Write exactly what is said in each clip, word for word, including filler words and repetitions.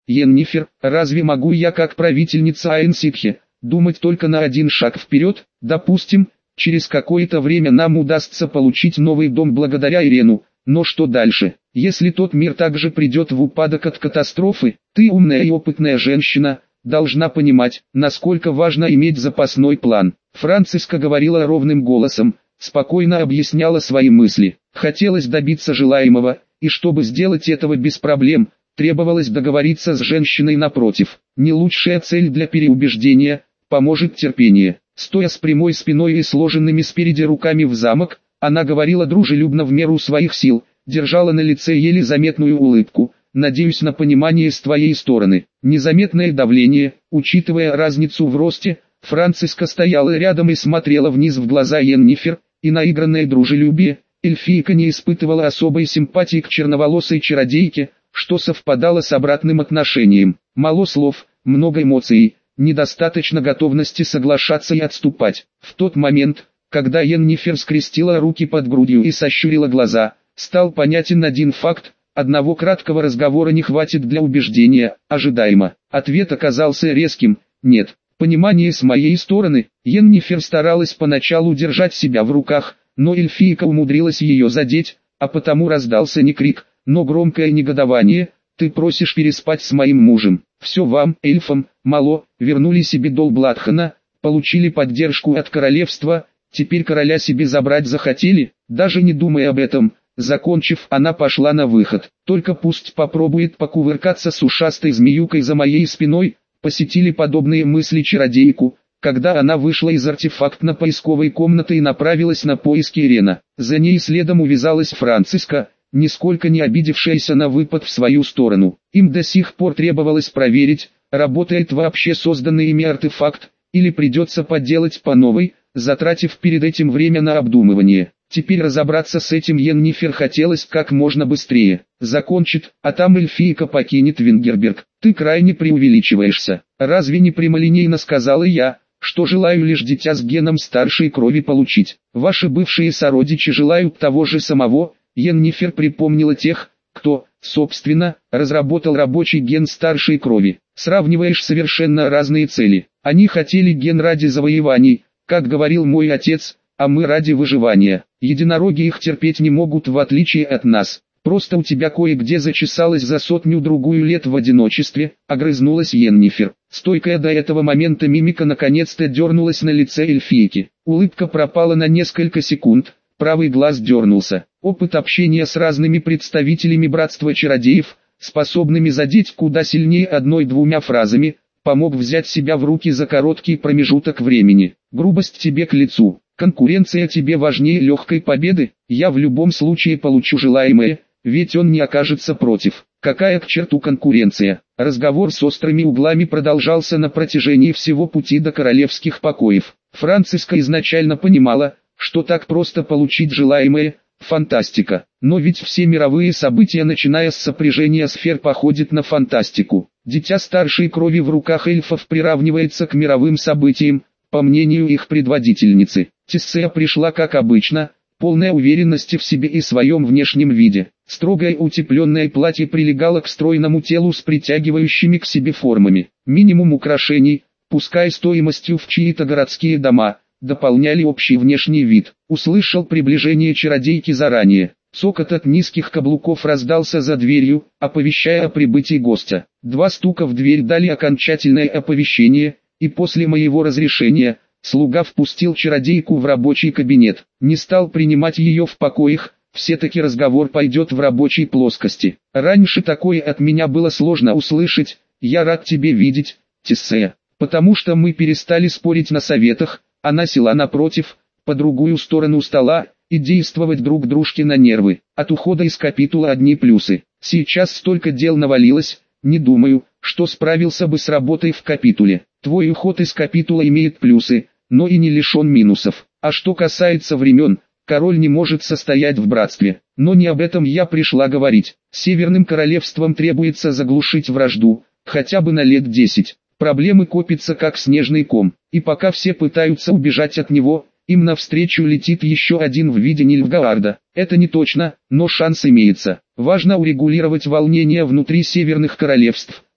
Йеннифер, разве могу я как правительница Аэнситхи думать только на один шаг вперед? Допустим, через какое-то время нам удастся получить новый дом благодаря Ирену, но что дальше? Если тот мир также придет в упадок от катастрофы, ты умная и опытная женщина, должна понимать, насколько важно иметь запасной план. Франциска говорила ровным голосом, спокойно объясняла свои мысли. Хотелось добиться желаемого, и чтобы сделать этого без проблем, требовалось договориться с женщиной напротив. Не лучшая цель для переубеждения, поможет терпение. Стоя с прямой спиной и сложенными спереди руками в замок, она говорила дружелюбно в меру своих сил, держала на лице еле заметную улыбку. «Надеюсь на понимание с твоей стороны». Незаметное давление, учитывая разницу в росте, Франциска стояла рядом и смотрела вниз в глаза Йеннифер, и наигранное дружелюбие. Эльфийка не испытывала особой симпатии к черноволосой чародейке, что совпадало с обратным отношением. Мало слов, много эмоций, недостаточно готовности соглашаться и отступать. В тот момент, когда Йеннифер скрестила руки под грудью и сощурила глаза, стал понятен один факт: одного краткого разговора не хватит для убеждения. Ожидаемо. Ответ оказался резким: нет. Понимание с моей стороны. Йеннифер старалась поначалу держать себя в руках, но эльфийка умудрилась ее задеть, а потому раздался не крик, но громкое негодование: «Ты просишь переспать с моим мужем? Все вам, эльфам, мало, вернули себе дол Бладхана, получили поддержку от королевства, теперь короля себе забрать захотели?» Даже не думая об этом, закончив, она пошла на выход. «Только пусть попробует покувыркаться с ушастой змеюкой за моей спиной», посетили подобные мысли чародейку, когда она вышла из артефактно-поисковой комнаты и направилась на поиски Ирена. За ней следом увязалась Франциска, нисколько не обидевшаяся на выпад в свою сторону. Им до сих пор требовалось проверить, работает вообще созданный ими артефакт, или придется подделать по новой, затратив перед этим время на обдумывание. Теперь разобраться с этим Йеннифер хотелось как можно быстрее. Закончит, а там эльфийка покинет Вингерберг. Ты крайне преувеличиваешься. Разве не прямолинейно сказала я, что желаю лишь дитя с геном старшей крови получить? Ваши бывшие сородичи желают того же самого. Йеннифер припомнила тех, кто, собственно, разработал рабочий ген старшей крови. Сравниваешь совершенно разные цели. Они хотели ген ради завоеваний, как говорил мой отец, а мы ради выживания. Единороги их терпеть не могут, в отличие от нас. Просто у тебя кое-где зачесалось за сотню-другую лет в одиночестве, огрызнулась Йеннифер. Стойкая до этого момента мимика наконец-то дернулась на лице эльфийки. Улыбка пропала на несколько секунд, правый глаз дернулся. Опыт общения с разными представителями братства чародеев, способными задеть куда сильнее одной-двумя фразами, помог взять себя в руки за короткий промежуток времени. Грубость тебе к лицу. Конкуренция тебе важнее легкой победы. Я в любом случае получу желаемое, ведь он не окажется против. Какая к черту конкуренция? Разговор с острыми углами продолжался на протяжении всего пути до королевских покоев. Франциска изначально понимала, что так просто получить желаемое – фантастика. Но ведь все мировые события, начиная с сопряжения сфер, походят на фантастику. Дитя старшей крови в руках эльфов приравнивается к мировым событиям, по мнению их предводительницы. Тиссея пришла как обычно, полная уверенности в себе и своем внешнем виде. Строгое утепленное платье прилегало к стройному телу с притягивающими к себе формами. Минимум украшений, пускай стоимостью в чьи-то городские дома, дополняли общий внешний вид. Услышал приближение чародейки заранее. Цокот от низких каблуков раздался за дверью, оповещая о прибытии гостя. Два стука в дверь дали окончательное оповещение, и после моего разрешения, слуга впустил чародейку в рабочий кабинет. Не стал принимать ее в покоях, все-таки разговор пойдет в рабочей плоскости. Раньше такое от меня было сложно услышать: «Я рад тебе видеть, Тиссея», потому что мы перестали спорить на советах. Она села напротив, по другую сторону стола, и действовать друг дружке на нервы. От ухода из капитула одни плюсы. Сейчас столько дел навалилось, не думаю, что справился бы с работой в капитуле. Твой уход из капитула имеет плюсы, но и не лишен минусов. А что касается времен, король не может состоять в братстве. Но не об этом я пришла говорить. Северным королевствам требуется заглушить вражду, хотя бы на лет десять. Проблемы копятся как снежный ком, и пока все пытаются убежать от него, им навстречу летит еще один в виде Нильфгаарда. Это не точно, но шанс имеется. Важно урегулировать волнения внутри северных королевств,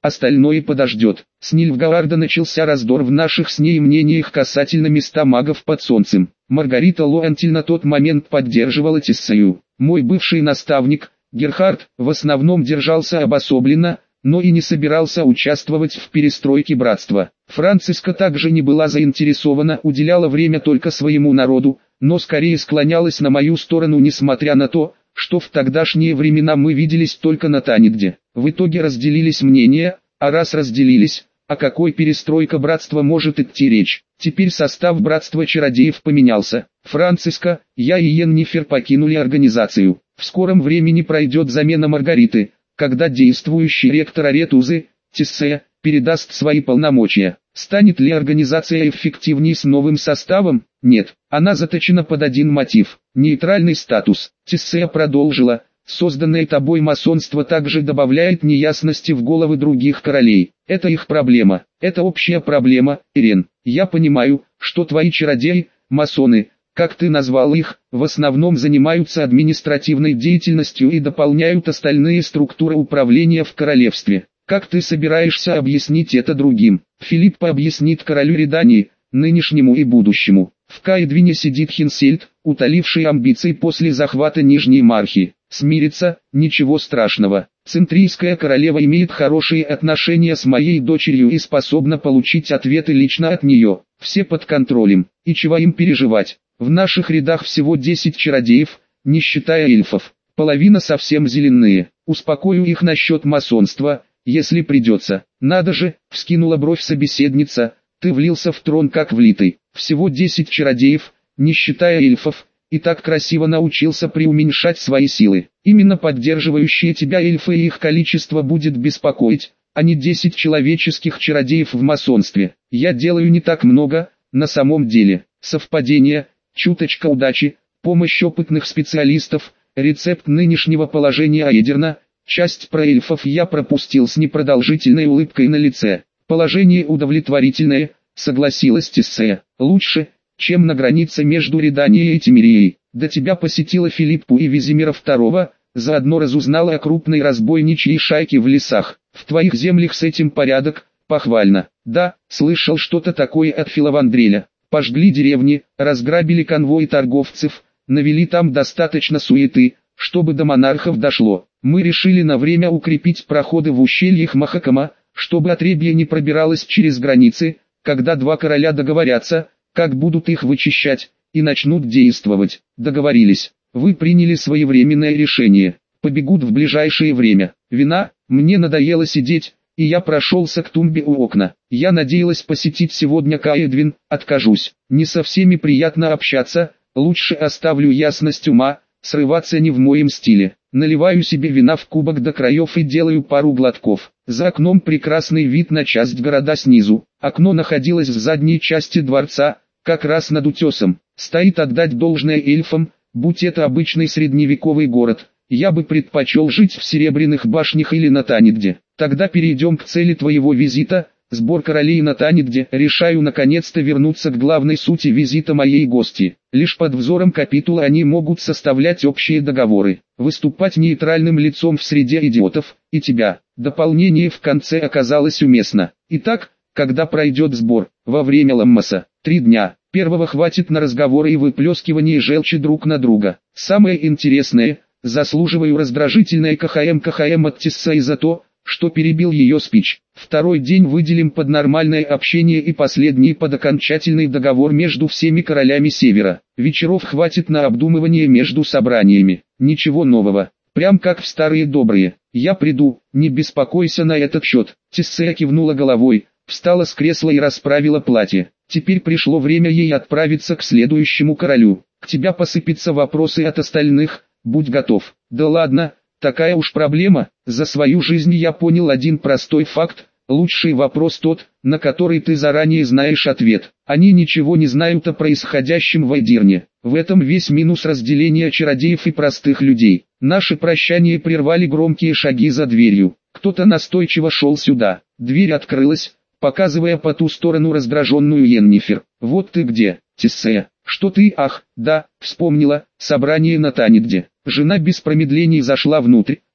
остальное подождет. С Нильфгаарда начался раздор в наших с ней мнениях касательно места магов под солнцем. Маргарита Лоантиль на тот момент поддерживала Тессею. Мой бывший наставник, Герхард, в основном держался обособленно, но и не собирался участвовать в перестройке братства. Франциска также не была заинтересована, уделяла время только своему народу, но скорее склонялась на мою сторону, несмотря на то, что в тогдашние времена мы виделись только на Танигде. В итоге разделились мнения, а раз разделились, о какой перестройке братства может идти речь? Теперь состав братства чародеев поменялся. Франциска, я и Йеннифер покинули организацию. В скором времени пройдет замена Маргариты, когда действующий ректор Аретузы, Тессея, передаст свои полномочия. Станет ли организация эффективнее с новым составом? Нет, она заточена под один мотив – нейтральный статус. Тессея продолжила: созданное тобой масонство также добавляет неясности в головы других королей. Это их проблема, это общая проблема, Ирен. Я понимаю, что твои чародеи, масоны, как ты назвал их, в основном занимаются административной деятельностью и дополняют остальные структуры управления в королевстве. Как ты собираешься объяснить это другим? Филиппа объяснит королю Редании, нынешнему и будущему. В Каэдвине сидит Хинсельд, утоливший амбиции после захвата Нижней Мархи. Смириться, ничего страшного. Центрийская королева имеет хорошие отношения с моей дочерью и способна получить ответы лично от нее. Все под контролем, и чего им переживать? В наших рядах всего десять чародеев, не считая эльфов. Половина совсем зеленые. Успокою их насчет масонства, если придется. Надо же, вскинула бровь собеседница, ты влился в трон как влитый. Всего десять чародеев, не считая эльфов, и так красиво научился преуменьшать свои силы. Именно поддерживающие тебя эльфы и их количество будет беспокоить, а не десять человеческих чародеев в масонстве. Я делаю не так много, на самом деле. Совпадение, чуточка удачи, помощь опытных специалистов, рецепт нынешнего положения Аэдерна. Часть про эльфов я пропустил с непродолжительной улыбкой на лице. Положение удовлетворительное, согласилась Тессея. Лучше, чем на границе между Реданией и Тимерией. До тебя посетила Филиппу и Визимира второго, заодно разузнала о крупной разбойничьей шайке в лесах. В твоих землях с этим порядок, похвально. Да, слышал что-то такое от Филавандреля. Пожгли деревни, разграбили конвой торговцев, навели там достаточно суеты, чтобы до монархов дошло. Мы решили на время укрепить проходы в ущельях Махакама, чтобы отребье не пробиралось через границы, когда два короля договорятся, как будут их вычищать, и начнут действовать. Договорились. Вы приняли своевременное решение. Побегут в ближайшее время. Вина, мне надоело сидеть, и я прошелся к тумбе у окна. Я надеялась посетить сегодня Каэдвин, откажусь. Не со всеми приятно общаться, лучше оставлю ясность ума, срываться не в моем стиле. Наливаю себе вина в кубок до краев и делаю пару глотков. За окном прекрасный вид на часть города снизу. Окно находилось в задней части дворца, как раз над утесом. Стоит отдать должное эльфам, будь это обычный средневековый город. Я бы предпочел жить в Серебряных башнях или на Танигде. Тогда перейдем к цели твоего визита. Сбор королей на Танигде. Решаю наконец-то вернуться к главной сути визита моей гости. Лишь под взором капитула они могут составлять общие договоры. Выступать нейтральным лицом в среде идиотов, и тебя. Дополнение в конце оказалось уместно. Итак, когда пройдет сбор? Во время Ламмаса. Три дня. Первого хватит на разговоры и выплескивание желчи друг на друга. Самое интересное, заслуживаю раздражительное КХМ КХМ от Тессеи за то, что перебил ее спич. Второй день выделим под нормальное общение и последний под окончательный договор между всеми королями Севера. Вечеров хватит на обдумывание между собраниями. Ничего нового. Прям как в старые добрые. Я приду, не беспокойся на этот счет. Тессея кивнула головой, встала с кресла и расправила платье. Теперь пришло время ей отправиться к следующему королю. К тебе посыпятся вопросы от остальных, будь готов. Да ладно. Такая уж проблема. За свою жизнь я понял один простой факт. Лучший вопрос тот, на который ты заранее знаешь ответ. Они ничего не знают о происходящем в Эдирне. В этом весь минус разделения чародеев и простых людей. Наше прощание прервали громкие шаги за дверью. Кто-то настойчиво шел сюда. Дверь открылась, показывая по ту сторону раздраженную Йеннифер. Вот ты где, Тессея. Что ты, ах, да, вспомнила, собрание на Танигде. Жена без промедлений зашла внутрь,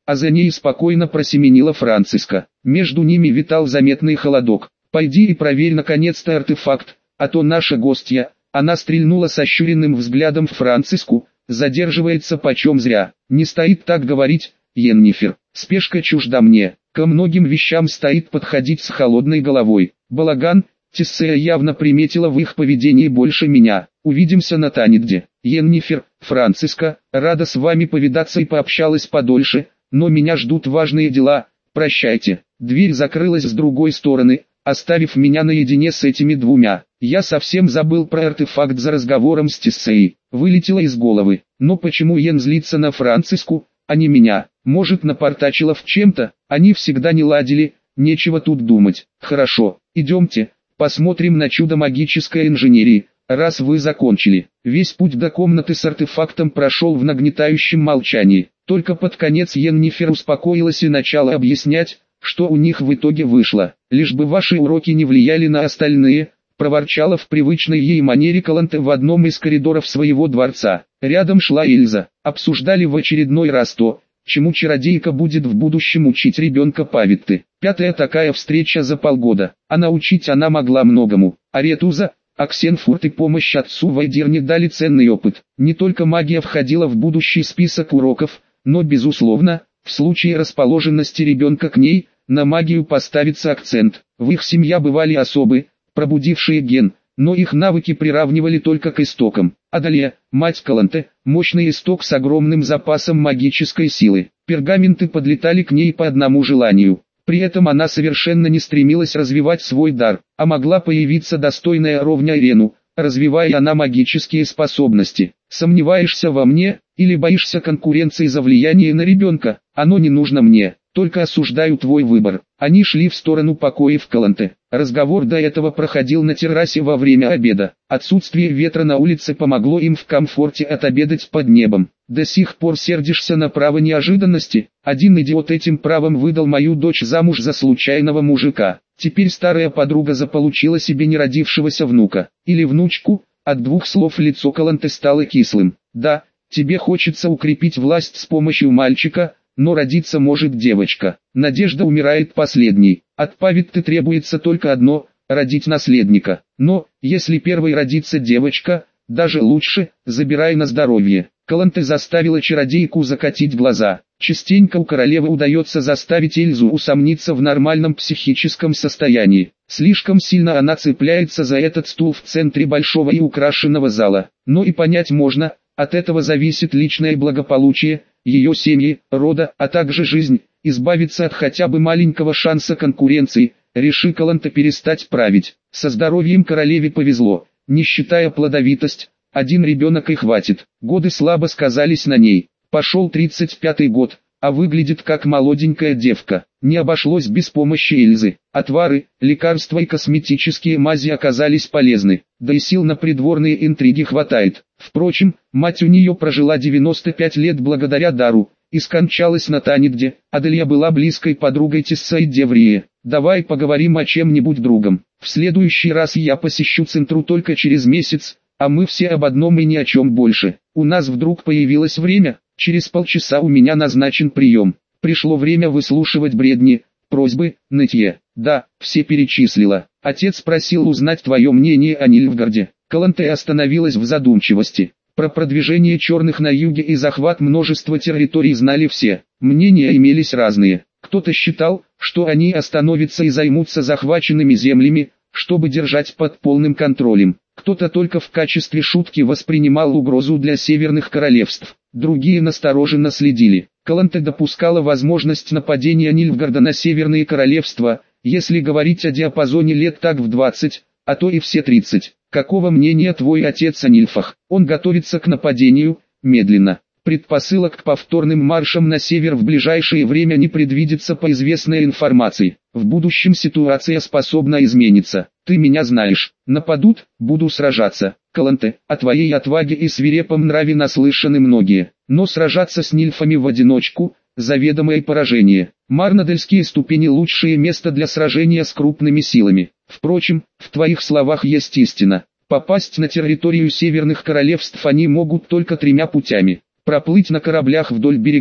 а за ней спокойно просеменила Франциска. Между ними витал заметный холодок. «Пойди и проверь наконец-то артефакт, а то наша гостья». Она стрельнула сощуренным взглядом в Франциску, задерживается почем зря. «Не стоит так говорить, Йеннифер, спешка чужда мне, ко многим вещам стоит подходить с холодной головой». Балаган, Тессея явно приметила в их поведении больше меня. «Увидимся на Танигде». «Йеннифер, Франциска, рада с вами повидаться и пообщалась подольше, но меня ждут важные дела, прощайте». Дверь закрылась с другой стороны, оставив меня наедине с этими двумя. Я совсем забыл про артефакт за разговором с Тессеей. Вылетело из головы. Но почему Йен злится на Франциску, а не меня? Может, напортачила в чем-то? Они всегда не ладили, нечего тут думать. Хорошо, идемте, посмотрим на чудо магической инженерии, раз вы закончили. Весь путь до комнаты с артефактом прошел в нагнетающем молчании. Только под конец Йеннифер успокоилась и начала объяснять, что у них в итоге вышло. «Лишь бы ваши уроки не влияли на остальные», проворчала в привычной ей манере Каланте в одном из коридоров своего дворца. Рядом шла Эльза. Обсуждали в очередной раз то, чему чародейка будет в будущем учить ребенка Павитты. Пятая такая встреча за полгода, а научить она могла многому. Аретуза, Аксенфурт и помощь отцу Вайдерне дали ценный опыт. Не только магия входила в будущий список уроков, но безусловно, в случае расположенности ребенка к ней, на магию поставится акцент. В их семье бывали особы, пробудившие ген, но их навыки приравнивали только к истокам. Адалия, мать Каланте, мощный исток с огромным запасом магической силы. Пергаменты подлетали к ней по одному желанию. При этом она совершенно не стремилась развивать свой дар, а могла появиться достойная ровня Ирену, развивая она магические способности. Сомневаешься во мне, или боишься конкуренции за влияние на ребенка? Оно не нужно мне, только осуждаю твой выбор. Они шли в сторону покоев Каланте. Разговор до этого проходил на террасе во время обеда. Отсутствие ветра на улице помогло им в комфорте отобедать под небом. До сих пор сердишься на право неожиданности? Один идиот этим правом выдал мою дочь замуж за случайного мужика. Теперь старая подруга заполучила себе неродившегося внука. Или внучку. От двух слов лицо Каланте стало кислым. Да, тебе хочется укрепить власть с помощью мальчика, но родиться может девочка. Надежда умирает последней. От Павитты требуется только одно – родить наследника. Но, если первой родится девочка, даже лучше, забирай на здоровье. Каланте заставила чародейку закатить глаза. Частенько у королевы удается заставить Эльзу усомниться в нормальном психическом состоянии. Слишком сильно она цепляется за этот стул в центре большого и украшенного зала. Но и понять можно, от этого зависит личное благополучие, ее семьи, рода, а также жизнь. Избавиться от хотя бы маленького шанса конкуренции, реши Каланте перестать править. Со здоровьем королеве повезло, не считая плодовитость, один ребенок и хватит. Годы слабо сказались на ней. Пошел тридцать пятый год, а выглядит как молоденькая девка. Не обошлось без помощи Эльзы. Отвары, лекарства и косметические мази оказались полезны, да и сил на придворные интриги хватает. Впрочем, мать у нее прожила девяносто пять лет благодаря дару, и скончалась на Танигде. Адалия была близкой подругой Тессеи Деврии. Давай поговорим о чем-нибудь другом. В следующий раз я посещу Центру только через месяц, а мы все об одном и ни о чем больше. У нас вдруг появилось время, через полчаса у меня назначен прием. Пришло время выслушивать бредни, просьбы, нытье. Да, все перечислила. Отец просил узнать твое мнение о Нильфгарде. Каланте остановилась в задумчивости. Про продвижение черных на юге и захват множества территорий знали все. Мнения имелись разные. Кто-то считал, что они остановятся и займутся захваченными землями, чтобы держать под полным контролем. Кто-то только в качестве шутки воспринимал угрозу для северных королевств. Другие настороженно следили. Каланте допускала возможность нападения Нильфгарда на северные королевства, если говорить о диапазоне лет так в двадцать, а то и все тридцать. Какого мнения твой отец о Нильфах? Он готовится к нападению, медленно. Предпосылок к повторным маршам на север в ближайшее время не предвидится по известной информации. В будущем ситуация способна измениться. Ты меня знаешь. Нападут, буду сражаться. Каланте, о твоей отваге и свирепом нраве наслышаны многие. Но сражаться с нильфами в одиночку – заведомое поражение. Марнадельские ступени – лучшее место для сражения с крупными силами. Впрочем, в твоих словах есть истина. Попасть на территорию северных королевств они могут только тремя путями. Проплыть на кораблях вдоль берегов,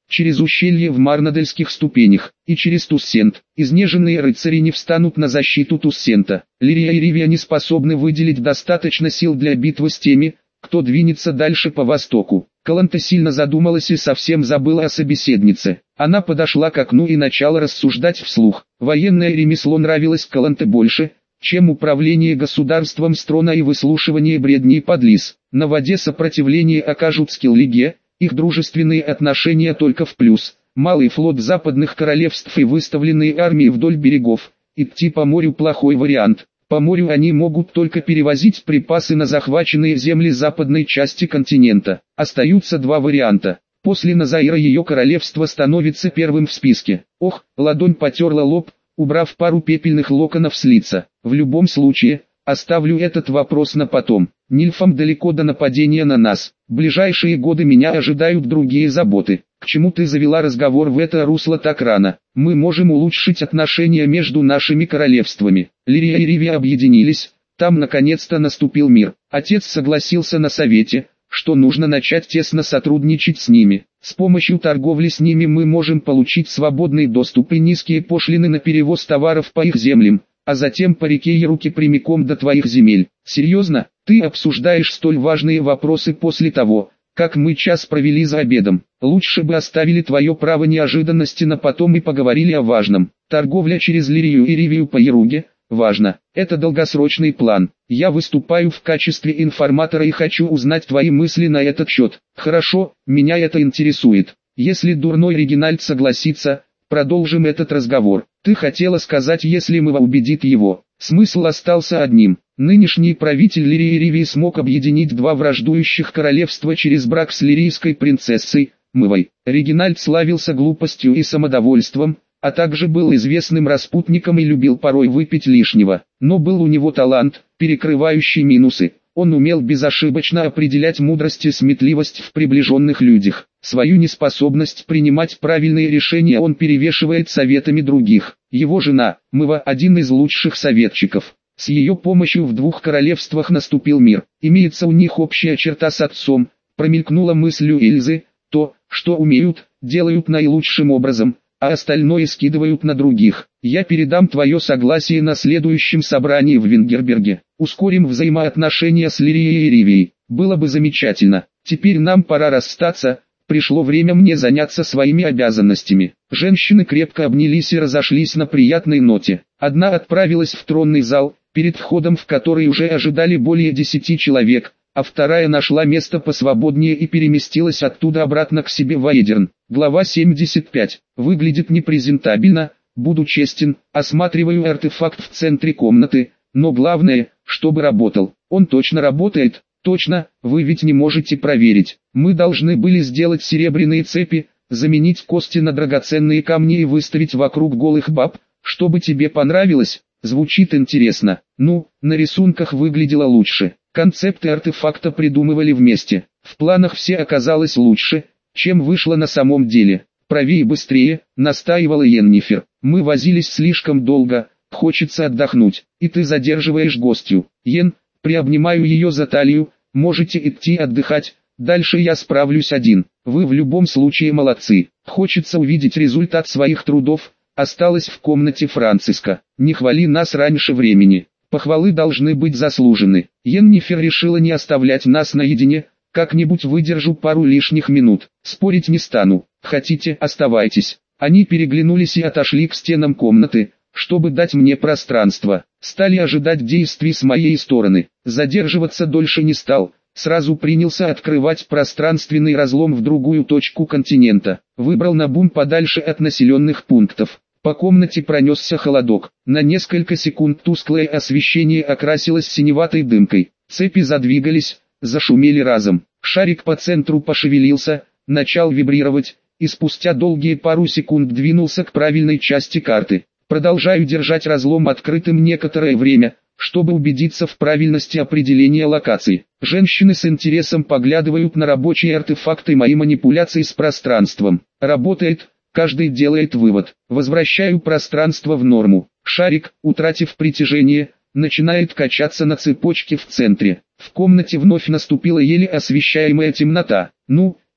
через ущелье в Марнадельских ступенях, и через Туссент. Изнеженные рыцари не встанут на защиту Туссента. Лирия и Ривия не способны выделить достаточно сил для битвы с теми, кто двинется дальше по востоку. Каланта сильно задумалась и совсем забыла о собеседнице. Она подошла к окну и начала рассуждать вслух. Военное ремесло нравилось Каланте больше, чем управление государством с трона и выслушивание бредней подлиз. На воде сопротивление окажут Скиллиге, их дружественные отношения только в плюс. Малый флот западных королевств и выставленные армии вдоль берегов. Идти по морю плохой вариант. По морю они могут только перевозить припасы на захваченные земли западной части континента. Остаются два варианта. После Назаира ее королевство становится первым в списке. Ох, ладонь потерла лоб, убрав пару пепельных локонов с лица. В любом случае, оставлю этот вопрос на потом. Нильфам далеко до нападения на нас. В ближайшие годы меня ожидают другие заботы. К чему ты завела разговор в это русло так рано? Мы можем улучшить отношения между нашими королевствами. Лирия и Ривия объединились, там наконец-то наступил мир. Отец согласился на совете, что нужно начать тесно сотрудничать с ними. С помощью торговли с ними мы можем получить свободный доступ и низкие пошлины на перевоз товаров по их землям, а затем по реке Яруки прямиком до твоих земель. Серьезно, ты обсуждаешь столь важные вопросы после того, как мы час провели за обедом? Лучше бы оставили твое право неожиданности на потом и поговорили о важном. Торговля через Лирию и Ривию по Яруге – важно. Это долгосрочный план. Я выступаю в качестве информатора и хочу узнать твои мысли на этот счет. Хорошо, меня это интересует. Если дурной Регинальд согласится, продолжим этот разговор. Ты хотела сказать, если Мыва убедит его. Смысл остался одним. Нынешний правитель Лирии и Ривии смог объединить два враждующих королевства через брак с лирийской принцессой, Мывой. Регинальд славился глупостью и самодовольством, а также был известным распутником и любил порой выпить лишнего. Но был у него талант, перекрывающий минусы. Он умел безошибочно определять мудрость и сметливость в приближенных людях. Свою неспособность принимать правильные решения он перевешивает советами других. Его жена, Мыва, один из лучших советчиков. С ее помощью в двух королевствах наступил мир. Имеется у них общая черта с отцом, промелькнула мысль у Эльзы. То, что умеют, делают наилучшим образом, а остальное скидывают на других. Я передам твое согласие на следующем собрании в Вингерберге. Ускорим взаимоотношения с Лирией и Ривией. Было бы замечательно. Теперь нам пора расстаться, пришло время мне заняться своими обязанностями. Женщины крепко обнялись и разошлись на приятной ноте. Одна отправилась в тронный зал, перед входом в который уже ожидали более десяти человек, а вторая нашла место посвободнее и переместилась оттуда обратно к себе в Аэдерн. Глава семьдесят пять. Выглядит непрезентабельно, буду честен, осматриваю артефакт в центре комнаты, но главное, чтобы работал. Он точно работает, точно, вы ведь не можете проверить. Мы должны были сделать серебряные цепи, заменить кости на драгоценные камни и выставить вокруг голых баб, чтобы тебе понравилось. Звучит интересно. Ну, на рисунках выглядело лучше. Концепты артефакта придумывали вместе. В планах все оказалось лучше, чем вышло на самом деле. Правее и быстрее, настаивала Йеннифер. Мы возились слишком долго, хочется отдохнуть. И ты задерживаешь гостью. Йен, приобнимаю ее за талию, можете идти отдыхать, дальше я справлюсь один. Вы в любом случае молодцы. Хочется увидеть результат своих трудов. Осталась в комнате Франциска. Не хвали нас раньше времени. Похвалы должны быть заслужены. Йеннифер решила не оставлять нас наедине. Как-нибудь выдержу пару лишних минут. Спорить не стану. Хотите, оставайтесь. Они переглянулись и отошли к стенам комнаты, чтобы дать мне пространство. Стали ожидать действий с моей стороны. Задерживаться дольше не стал. Сразу принялся открывать пространственный разлом в другую точку континента. Выбрал Набум подальше от населенных пунктов. По комнате пронесся холодок. На несколько секунд тусклое освещение окрасилось синеватой дымкой. Цепи задвигались, зашумели разом. Шарик по центру пошевелился, начал вибрировать, и спустя долгие пару секунд двинулся к правильной части карты. Продолжаю держать разлом открытым некоторое время, чтобы убедиться в правильности определения локации. Женщины с интересом поглядывают на рабочие артефакты и мои манипуляции с пространством. Работает. Каждый делает вывод. Возвращаю пространство в норму. Шарик, утратив притяжение, начинает качаться на цепочке в центре. В комнате вновь наступила еле освещаемая темнота. Ну,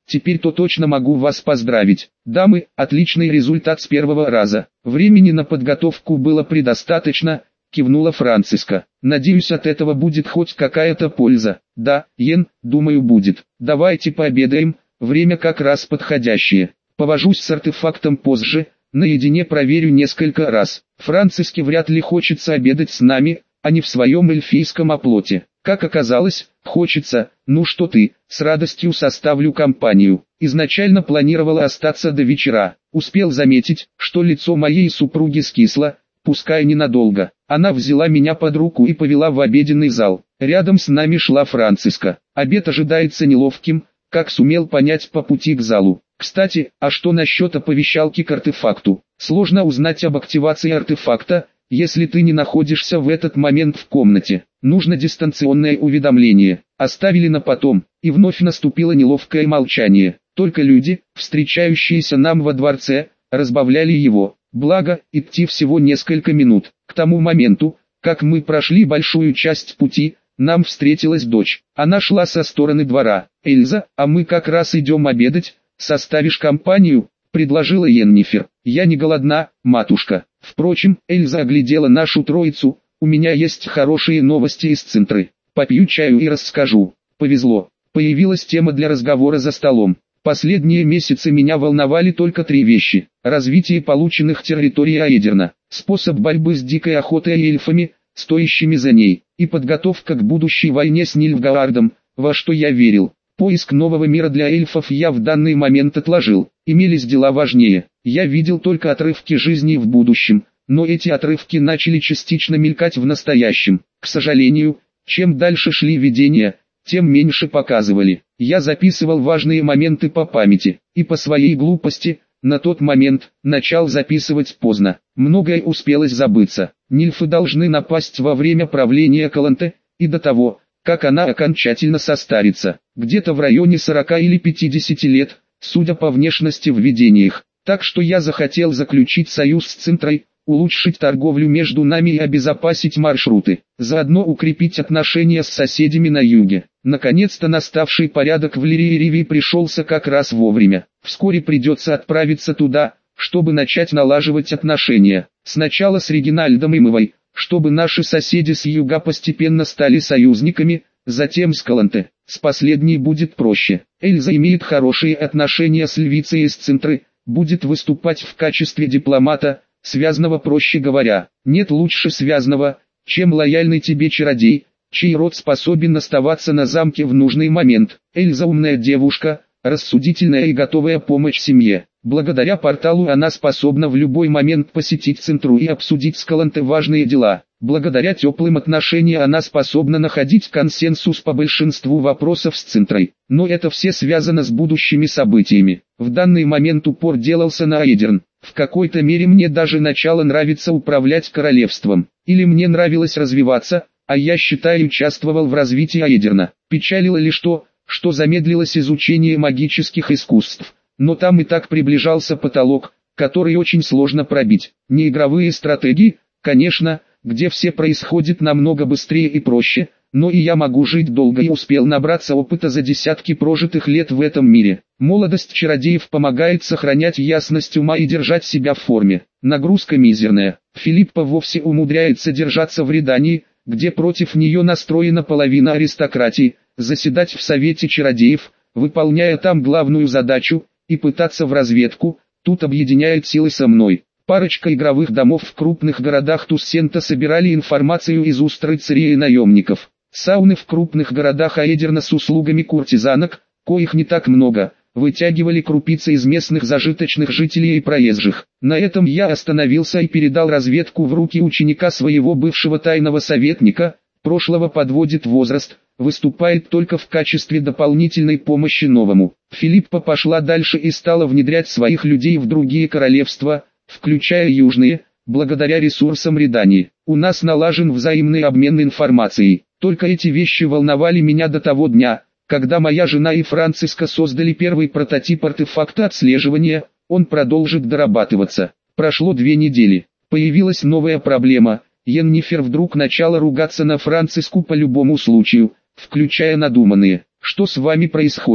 теперь-то точно могу вас поздравить. Дамы, отличный результат с первого раза. Времени на подготовку было предостаточно, кивнула Франциска. Надеюсь, от этого будет хоть какая-то польза. Да, Йен, думаю, будет. Давайте пообедаем, время как раз подходящее. Повожусь с артефактом позже, наедине проверю несколько раз. Франциске вряд ли хочется обедать с нами, а не в своем эльфийском оплоте. Как оказалось, хочется. Ну что ты, с радостью составлю компанию. Изначально планировала остаться до вечера. Успел заметить, что лицо моей супруги скисло, пускай ненадолго. Она взяла меня под руку и повела в обеденный зал. Рядом с нами шла Франциска. Обед ожидается неловким, как сумел понять по пути к залу. Кстати, а что насчет оповещалки к артефакту? Сложно узнать об активации артефакта, если ты не находишься в этот момент в комнате. Нужно дистанционное уведомление. Оставили на потом, и вновь наступило неловкое молчание. Только люди, встречающиеся нам во дворце, разбавляли его. Благо, идти всего несколько минут. К тому моменту, как мы прошли большую часть пути, нам встретилась дочь. Она шла со стороны двора. «Эльза, а мы как раз идем обедать, составишь компанию?» — предложила Йеннифер. «Я не голодна, матушка». Впрочем, Эльза оглядела нашу троицу. «У меня есть хорошие новости из Цинтры. Попью чаю и расскажу». Повезло. Появилась тема для разговора за столом. Последние месяцы меня волновали только три вещи. Развитие полученных территорий Аэдерна, способ борьбы с дикой охотой и эльфами, стоящими за ней, и подготовка к будущей войне с Нильфгаардом, во что я верил. Поиск нового мира для эльфов я в данный момент отложил. Имелись дела важнее. Я видел только отрывки жизни в будущем, но эти отрывки начали частично мелькать в настоящем. К сожалению, чем дальше шли видения, тем меньше показывали. Я записывал важные моменты по памяти, и по своей глупости, на тот момент, начал записывать поздно. Многое успелось забыться. Нильфы должны напасть во время правления Каланте, и до того, как она окончательно состарится, где-то в районе сорока или пятидесяти лет, судя по внешности в видениях. Так что я захотел заключить союз с Цинтрой, улучшить торговлю между нами и обезопасить маршруты, заодно укрепить отношения с соседями на юге. Наконец-то наставший порядок в Лирии-Ривии пришелся как раз вовремя. Вскоре придется отправиться туда, чтобы начать налаживать отношения. Сначала с Регинальдом и Мывой, чтобы наши соседи с юга постепенно стали союзниками, затем с Каланте. С последней будет проще. Эльза имеет хорошие отношения с львицей из Цинтры, будет выступать в качестве дипломата, связного, проще говоря. Нет лучше связного, чем лояльный тебе чародей, чей род способен оставаться на замке в нужный момент. Эльза умная девушка, рассудительная и готовая помочь семье. Благодаря порталу она способна в любой момент посетить Цинтру и обсудить с Каланте важные дела. Благодаря теплым отношениям она способна находить консенсус по большинству вопросов с Цинтрой. Но это все связано с будущими событиями. В данный момент упор делался на Аэдерн. В какой-то мере мне даже начало нравиться управлять королевством. Или мне нравилось развиваться, а я, считаю, участвовал в развитии Аэдерна. Печалило лишь то, что замедлилось изучение магических искусств. Но там и так приближался потолок, который очень сложно пробить. Неигровые стратегии, конечно, где все происходит намного быстрее и проще, но и я могу жить долго и успел набраться опыта за десятки прожитых лет в этом мире. Молодость чародеев помогает сохранять ясность ума и держать себя в форме. Нагрузка мизерная. Филиппа вовсе умудряется держаться в Редании, где против нее настроена половина аристократии, заседать в Совете чародеев, выполняя там главную задачу, и пытаться в разведку, тут объединяет силы со мной. Парочка игровых домов в крупных городах Туссента собирали информацию из уст рыцарей и наемников. Сауны в крупных городах Аэдерна с услугами куртизанок, коих не так много, вытягивали крупицы из местных зажиточных жителей и проезжих. На этом я остановился и передал разведку в руки ученика своего бывшего тайного советника, прошлого подводит возраст, выступает только в качестве дополнительной помощи новому. Филиппа пошла дальше и стала внедрять своих людей в другие королевства, включая южные, благодаря ресурсам Редании. У нас налажен взаимный обмен информацией. Только эти вещи волновали меня до того дня, когда моя жена и Франциска создали первый прототип артефакта отслеживания, он продолжит дорабатываться. Прошло две недели. Появилась новая проблема. Йеннифер вдруг начала ругаться на Франциску по любому случаю, включая надуманные. «Что с вами происходит?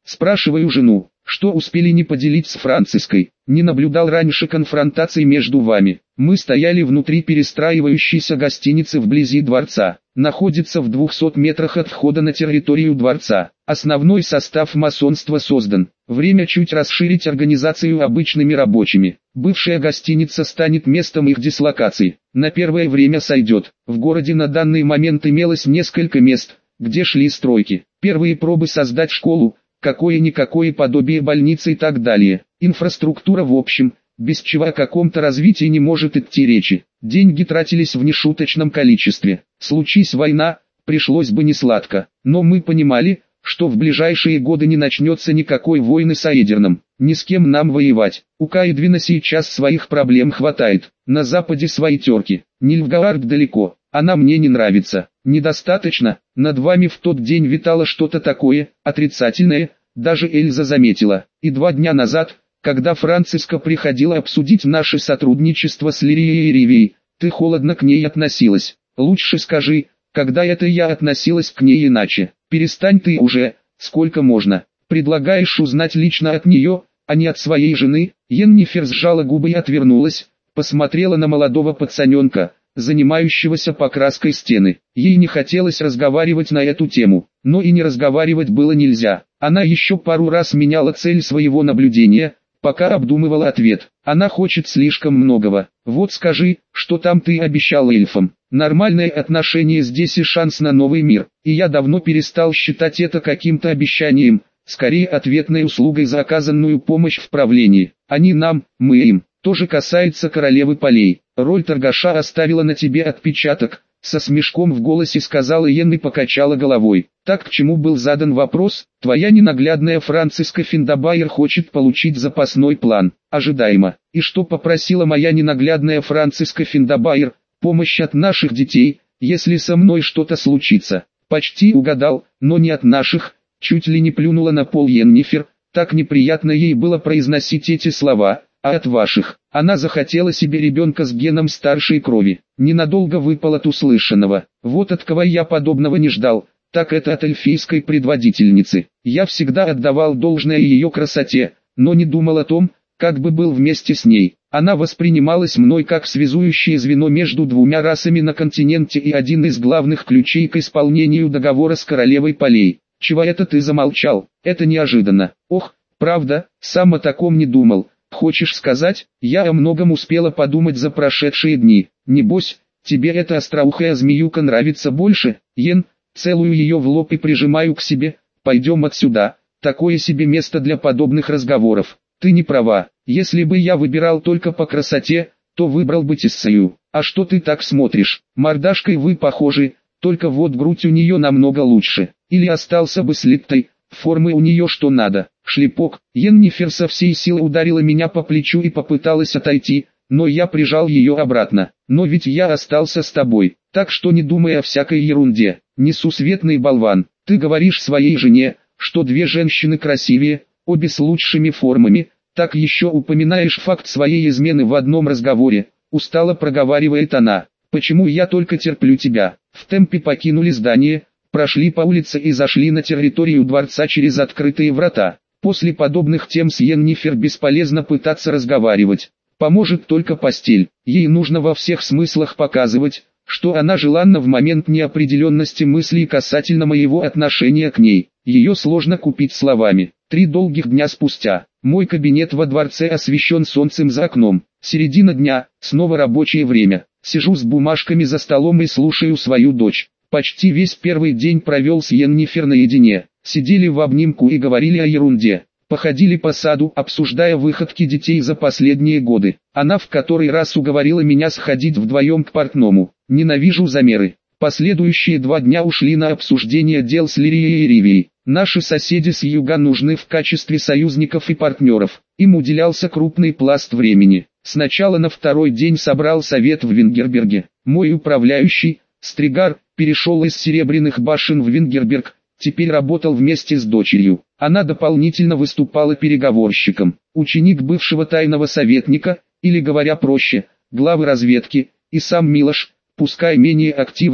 Спрашиваю жену, что успели не поделить с Франциской. Не наблюдал раньше конфронтаций между вами. Мы стояли внутри перестраивающейся гостиницы вблизи дворца. Находится в двухстах метрах от входа на территорию дворца. Основной состав масонства создан. Время чуть расширить организацию обычными рабочими. Бывшая гостиница станет местом их дислокации. На первое время сойдет. В городе на данный момент имелось несколько мест, где шли стройки. Первые пробы создать школу, какое-никакое подобие больницы и так далее. Инфраструктура в общем, без чего о каком-то развитии не может идти речи. Деньги тратились в нешуточном количестве. Случись война, пришлось бы несладко. Но мы понимали, что в ближайшие годы не начнется никакой войны с Аэдерном. Ни с кем нам воевать. У Каэдвина сейчас своих проблем хватает. На западе свои терки. Нильфгаард далеко. Она мне не нравится. Недостаточно. Над вами в тот день витало что-то такое, отрицательное, даже Эльза заметила. И два дня назад, когда Франциска приходила обсудить наше сотрудничество с Лирией и Ривией, ты холодно к ней относилась. Лучше скажи, когда это я относилась к ней иначе. Перестань ты уже, сколько можно. Предлагаешь узнать лично от нее, а не от своей жены. Йеннифер сжала губы и отвернулась, посмотрела на молодого пацаненка, занимающегося покраской стены. Ей не хотелось разговаривать на эту тему, но и не разговаривать было нельзя. Она еще пару раз меняла цель своего наблюдения, пока обдумывала ответ. Она хочет слишком многого. Вот скажи, что там ты обещал эльфам. Нормальное отношение здесь и шанс на новый мир. И я давно перестал считать это каким-то обещанием, скорее ответной услугой за оказанную помощь в правлении. Они нам, мы им. То же касается королевы полей. Роль торгаша оставила на тебе отпечаток, со смешком в голосе сказала Йен и покачала головой. Так к чему был задан вопрос? Твоя ненаглядная Франциска Финдабайер хочет получить запасной план. Ожидаемо. И что попросила моя ненаглядная Франциска Финдабайер? Помощь от наших детей, если со мной что-то случится. Почти угадал, но не от наших. Чуть ли не плюнула на пол Йеннифер. Так неприятно ей было произносить эти слова. А от ваших. Она захотела себе ребенка с геном старшей крови. Ненадолго выпал от услышанного. Вот от кого я подобного не ждал, так это от эльфийской предводительницы. Я всегда отдавал должное ее красоте, но не думал о том, как бы был вместе с ней. Она воспринималась мной как связующее звено между двумя расами на континенте и один из главных ключей к исполнению договора с королевой полей. Чего это ты замолчал? Это неожиданно. Ох, правда, сам о таком не думал. Хочешь сказать, я о многом успела подумать за прошедшие дни. Небось, тебе эта остроухая змеюка нравится больше? Йен, целую ее в лоб и прижимаю к себе. Пойдем отсюда, такое себе место для подобных разговоров. Ты не права, если бы я выбирал только по красоте, то выбрал бы Тессею. А что ты так смотришь? Мордашкой вы похожи, только вот грудь у нее намного лучше. Или остался бы с Литтой, формы у нее что надо. Шлепок. Йеннифер со всей силы ударила меня по плечу и попыталась отойти, но я прижал ее обратно. Но ведь я остался с тобой, так что не думай о всякой ерунде. Несусветный болван. Ты говоришь своей жене, что две женщины красивее, обе с лучшими формами, так еще упоминаешь факт своей измены в одном разговоре. Устало проговаривает она. Почему я только терплю тебя? В темпе покинули здание, прошли по улице и зашли на территорию дворца через открытые врата. После подобных тем с Йеннифер бесполезно пытаться разговаривать. Поможет только постель. Ей нужно во всех смыслах показывать, что она желанна в момент неопределенности мыслей касательно моего отношения к ней. Ее сложно купить словами. Три долгих дня спустя. Мой кабинет во дворце освещен солнцем за окном. Середина дня, снова рабочее время. Сижу с бумажками за столом и слушаю свою дочь. Почти весь первый день провел с Йеннифер наедине. Сидели в обнимку и говорили о ерунде. Походили по саду, обсуждая выходки детей за последние годы. Она в который раз уговорила меня сходить вдвоем к портному. Ненавижу замеры. Последующие два дня ушли на обсуждение дел с Лирией и Ривией. Наши соседи с юга нужны в качестве союзников и партнеров. Им уделялся крупный пласт времени. Сначала на второй день собрал совет в Вингерберге. Мой управляющий, Стригар, перешел из Серебряных башен в Вингерберг. Теперь работал вместе с дочерью. Она дополнительно выступала переговорщиком. Ученик бывшего тайного советника, или говоря проще, главы разведки, и сам Милош, пускай менее активно,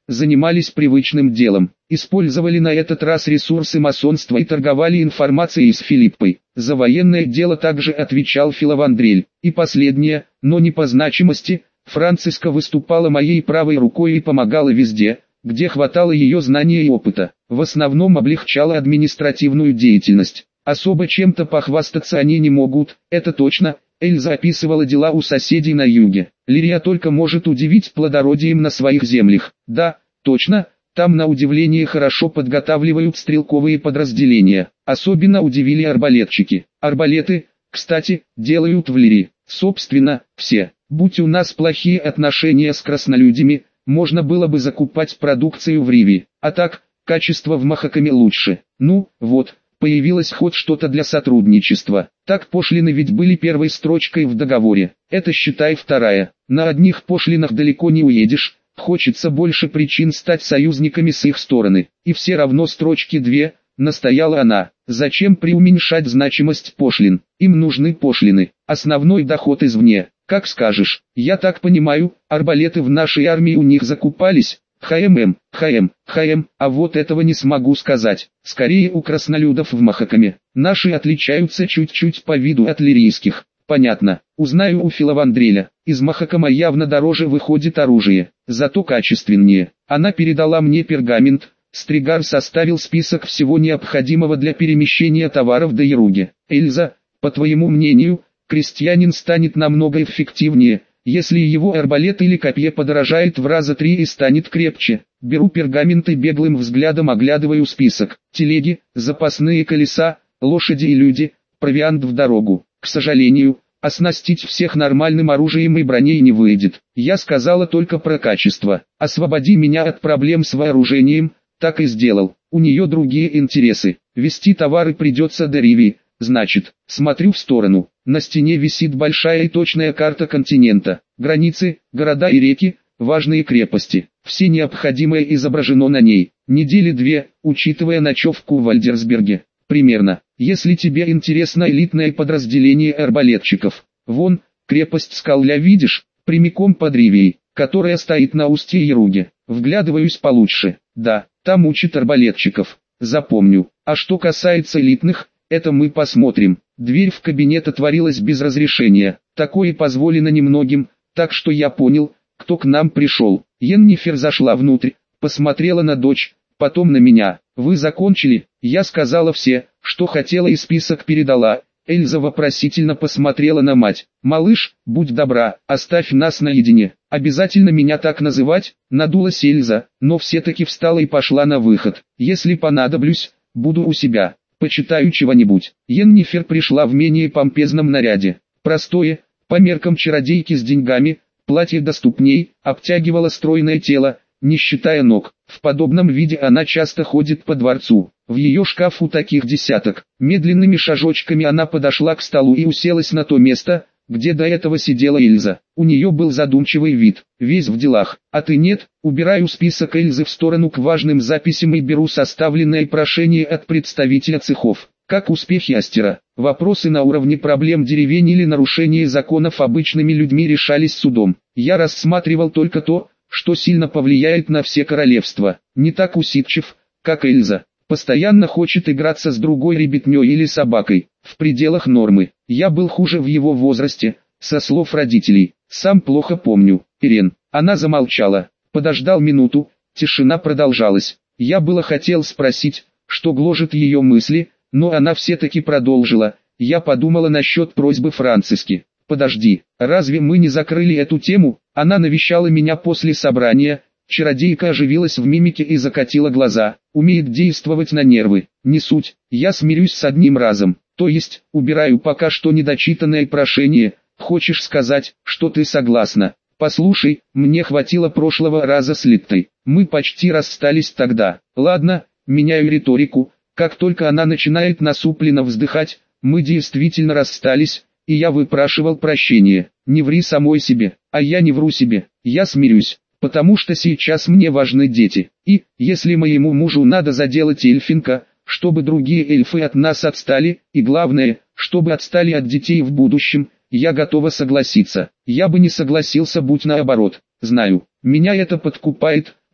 занимались привычным делом. Использовали на этот раз ресурсы масонства и торговали информацией с Филиппой. За военное дело также отвечал Филавандрель. И последнее, но не по значимости, Франциска выступала моей правой рукой и помогала везде, где хватало ее знания и опыта. В основном облегчала административную деятельность. Особо чем-то похвастаться они не могут, это точно. Эльза описывала дела у соседей на юге. Лирия только может удивить плодородием на своих землях. Да, точно, там на удивление хорошо подготавливают стрелковые подразделения. Особенно удивили арбалетчики. Арбалеты, кстати, делают в Лирии. Собственно, все. Будь у нас плохие отношения с краснолюдями, можно было бы закупать продукцию в Риве. А так, качество в Махакаме лучше. Ну, вот. Появилось хоть что-то для сотрудничества. Так пошлины ведь были первой строчкой в договоре. Это считай вторая. На одних пошлинах далеко не уедешь. Хочется больше причин стать союзниками с их стороны. И все равно строчки две, настояла она. Зачем преуменьшать значимость пошлин? Им нужны пошлины. Основной доход извне. Как скажешь. Я так понимаю, арбалеты в нашей армии у них закупались. ХММ, ХМ, ХМ, а вот этого не смогу сказать. Скорее у краснолюдов в Махакаме. Наши отличаются чуть-чуть по виду от лирийских. Понятно. Узнаю у Филавандреля. Из Махакама явно дороже выходит оружие, зато качественнее. Она передала мне пергамент. Стригар составил список всего необходимого для перемещения товаров до Яруги. Эльза, по твоему мнению, крестьянин станет намного эффективнее, если его арбалет или копье подорожает в раза три и станет крепче. Беру пергамент и беглым взглядом оглядываю список. Телеги, запасные колеса, лошади и люди, провиант в дорогу. К сожалению, оснастить всех нормальным оружием и броней не выйдет. Я сказала только про качество. Освободи меня от проблем с вооружением, так и сделал. У нее другие интересы. Вести товары придется до Риви. Значит, смотрю в сторону. На стене висит большая и точная карта континента. Границы, города и реки, важные крепости. Все необходимое изображено на ней. Недели две, учитывая ночевку в Альдерсберге. Примерно. Если тебе интересно элитное подразделение арбалетчиков. Вон, крепость Скалля видишь, прямиком под Ривией, которая стоит на устье Яруги. Вглядываюсь получше. Да, там учат арбалетчиков. Запомню. А что касается элитных, это мы посмотрим. Дверь в кабинет отворилась без разрешения. Такое позволено немногим, так что я понял, кто к нам пришел. Йеннифер зашла внутрь, посмотрела на дочь, потом на меня. Вы закончили? Я сказала все, что хотела и список передала. Эльза вопросительно посмотрела на мать. Малыш, будь добра, оставь нас наедине. Обязательно меня так называть? Надулась Эльза, но все-таки встала и пошла на выход. Если понадоблюсь, буду у себя. Почитаю чего-нибудь. Йеннифер пришла в менее помпезном наряде. Простое, по меркам чародейки с деньгами, платье до ступней, обтягивало стройное тело, не считая ног. В подобном виде она часто ходит по дворцу. В ее шкафу таких десяток. Медленными шажочками она подошла к столу и уселась на то место, где до этого сидела Эльза. У нее был задумчивый вид, весь в делах. А ты нет? Убираю список Эльзы в сторону к важным записям и беру составленное прошение от представителя цехов. Как успехи Астера? Вопросы на уровне проблем деревень или нарушения законов обычными людьми решались судом. Я рассматривал только то, что сильно повлияет на все королевства. Не так усидчив, как Эльза. Постоянно хочет играться с другой ребятней или собакой. В пределах нормы. Я был хуже в его возрасте, со слов родителей. Сам плохо помню. Ирен. Она замолчала. Подождал минуту. Тишина продолжалась. Я было хотел спросить, что гложет ее мысли, но она все-таки продолжила. Я подумала насчет просьбы Франциски. Подожди, разве мы не закрыли эту тему? Она навещала меня после собрания. Чародейка оживилась в мимике и закатила глаза. Умеет действовать на нервы. Не суть, я смирюсь с одним разом. То есть, убираю пока что недочитанное прошение. Хочешь сказать, что ты согласна? Послушай, мне хватило прошлого раза с Литтой. Мы почти расстались тогда. Ладно, меняю риторику. Как только она начинает насупленно вздыхать, мы действительно расстались, и я выпрашивал прощения. Не ври самой себе, а я не вру себе. Я смирюсь. Потому что сейчас мне важны дети, и, если моему мужу надо заделать эльфинка, чтобы другие эльфы от нас отстали, и главное, чтобы отстали от детей в будущем, я готова согласиться. Я бы не согласился, будь наоборот. Знаю, меня это подкупает,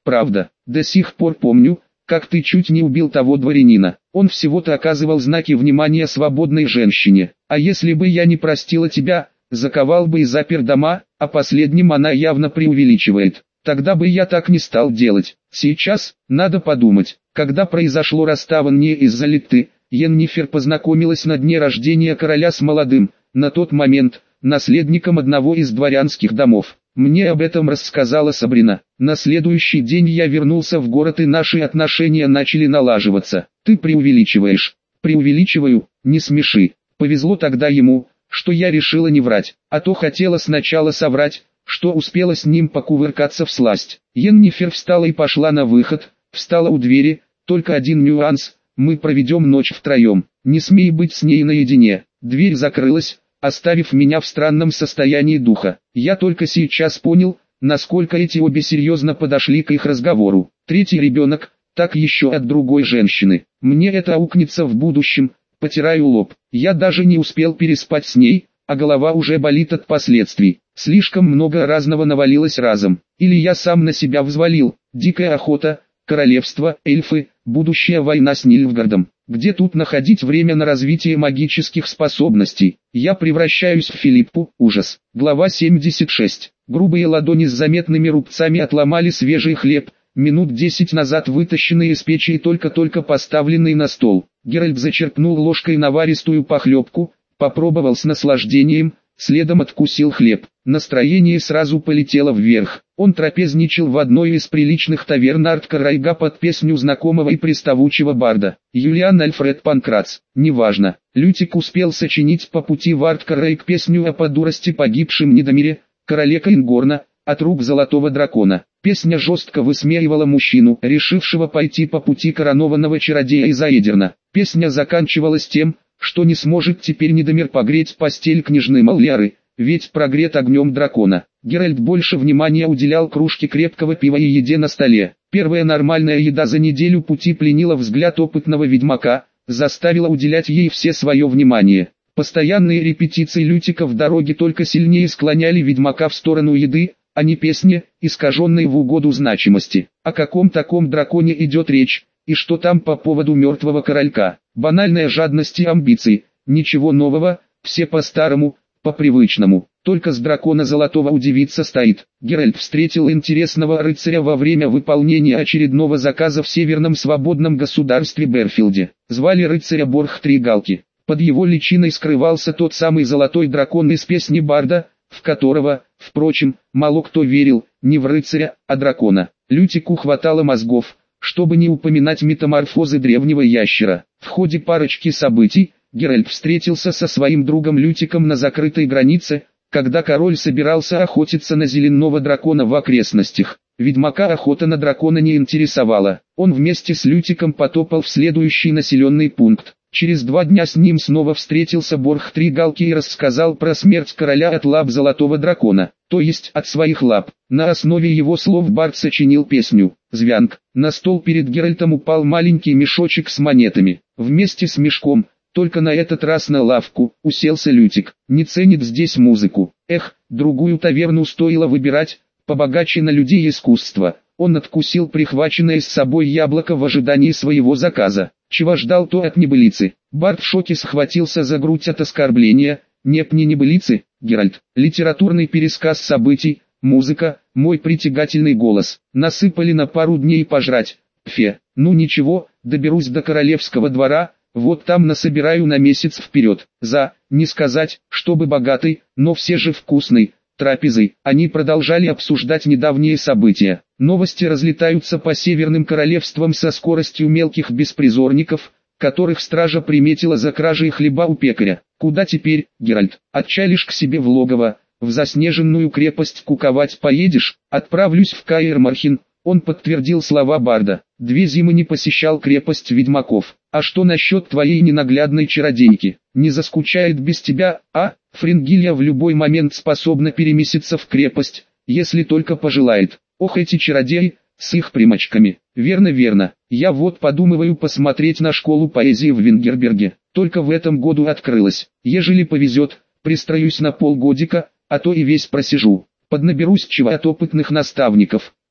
правда, до сих пор помню, как ты чуть не убил того дворянина. Он всего-то оказывал знаки внимания свободной женщине. А если бы я не простила тебя, заковал бы и запер дома, а последним она явно преувеличивает. Тогда бы я так не стал делать. Сейчас, надо подумать, когда произошло расставание из-за Литты, Йеннифер познакомилась на дне рождения короля с молодым, на тот момент, наследником одного из дворянских домов. Мне об этом рассказала Сабрина. На следующий день я вернулся в город, и наши отношения начали налаживаться. Ты преувеличиваешь. Преувеличиваю, не смеши. Повезло тогда ему, что я решила не врать, а то хотела сначала соврать, что успела с ним покувыркаться всласть. Йеннифер встала и пошла на выход, встала у двери, только один нюанс, мы проведем ночь втроем, не смей быть с ней наедине. Дверь закрылась, оставив меня в странном состоянии духа. Я только сейчас понял, насколько эти обе серьезно подошли к их разговору. Третий ребенок, так еще от другой женщины. Мне это аукнется в будущем, потираю лоб. Я даже не успел переспать с ней, а голова уже болит от последствий. Слишком много разного навалилось разом. Или я сам на себя взвалил. Дикая охота, королевство, эльфы, будущая война с Нильфгардом. Где тут находить время на развитие магических способностей? Я превращаюсь в Филиппу, ужас. Глава семьдесят шесть. Грубые ладони с заметными рубцами отломали свежий хлеб, минут десять назад вытащенный из печи и только-только поставленный на стол. Геральт зачерпнул ложкой наваристую похлебку, попробовал с наслаждением, следом откусил хлеб. Настроение сразу полетело вверх. Он трапезничал в одной из приличных таверн Арткарайга под песню знакомого и приставучего барда. Юлиан Альфред Панкрац. Неважно. Лютик успел сочинить по пути в Арткарайг песню о по дурости погибшем Недомире, короле Каингорна, от рук Золотого Дракона. Песня жестко высмеивала мужчину, решившего пойти по пути коронованного чародея из Аэдерна. Песня заканчивалась тем, что не сможет теперь Недомир погреть постель княжны Малляры, ведь прогрет огнем дракона. Геральт больше внимания уделял кружке крепкого пива и еде на столе. Первая нормальная еда за неделю пути пленила взгляд опытного ведьмака, заставила уделять ей все свое внимание. Постоянные репетиции Лютика в дороге только сильнее склоняли ведьмака в сторону еды, а не песни, искаженной в угоду значимости. О каком таком драконе идет речь, и что там по поводу мертвого королька? Банальная жадность и амбиции, ничего нового, все по-старому, по-привычному. Только с дракона золотого удивиться стоит. Геральт встретил интересного рыцаря во время выполнения очередного заказа в северном свободном государстве Берфилде. Звали рыцаря Борх Тригалки. Под его личиной скрывался тот самый золотой дракон из песни барда, в которого, впрочем, мало кто верил, не в рыцаря, а дракона. Лютику хватало мозгов, чтобы не упоминать метаморфозы древнего ящера. В ходе парочки событий, Геральт встретился со своим другом Лютиком на закрытой границе, когда король собирался охотиться на зеленого дракона в окрестностях. Ведьмака охота на дракона не интересовала. Он вместе с Лютиком потопал в следующий населенный пункт. Через два дня с ним снова встретился Борх Тригалки и рассказал про смерть короля от лап золотого дракона, то есть от своих лап. На основе его слов бард сочинил песню. Звянг. На стол перед Геральтом упал маленький мешочек с монетами. Вместе с мешком, только на этот раз на лавку, уселся Лютик. Не ценит здесь музыку. Эх, другую таверну стоило выбирать, побогаче на людей искусства. Он откусил прихваченное с собой яблоко в ожидании своего заказа. Чего ждал, то от небылицы. Бард в шоке схватился за грудь от оскорбления. Нет, не небылицы, Геральт. Литературный пересказ событий, музыка, мой притягательный голос. Насыпали на пару дней пожрать. Пфе. Ну ничего, доберусь до королевского двора, вот там насобираю на месяц вперед. За, не сказать, чтобы богатый, но все же вкусный. Трапезой, они продолжали обсуждать недавние события. Новости разлетаются по северным королевствам со скоростью мелких беспризорников, которых стража приметила за кражей хлеба у пекаря. Куда теперь, Геральт? Отчалишь к себе в логово, в заснеженную крепость куковать поедешь? Отправлюсь в Каэр-Мархин. Он подтвердил слова барда. Две зимы не посещал крепость ведьмаков. А что насчет твоей ненаглядной чародейки? Не заскучает без тебя, а? Фрингилья в любой момент способна переместиться в крепость, если только пожелает. Ох, эти чародеи, с их примочками. Верно, верно. Я вот подумываю посмотреть на школу поэзии в Вингерберге. Только в этом году открылась. Ежели повезет, пристроюсь на полгодика, а то и весь просижу. Поднаберусь чего от опытных наставников.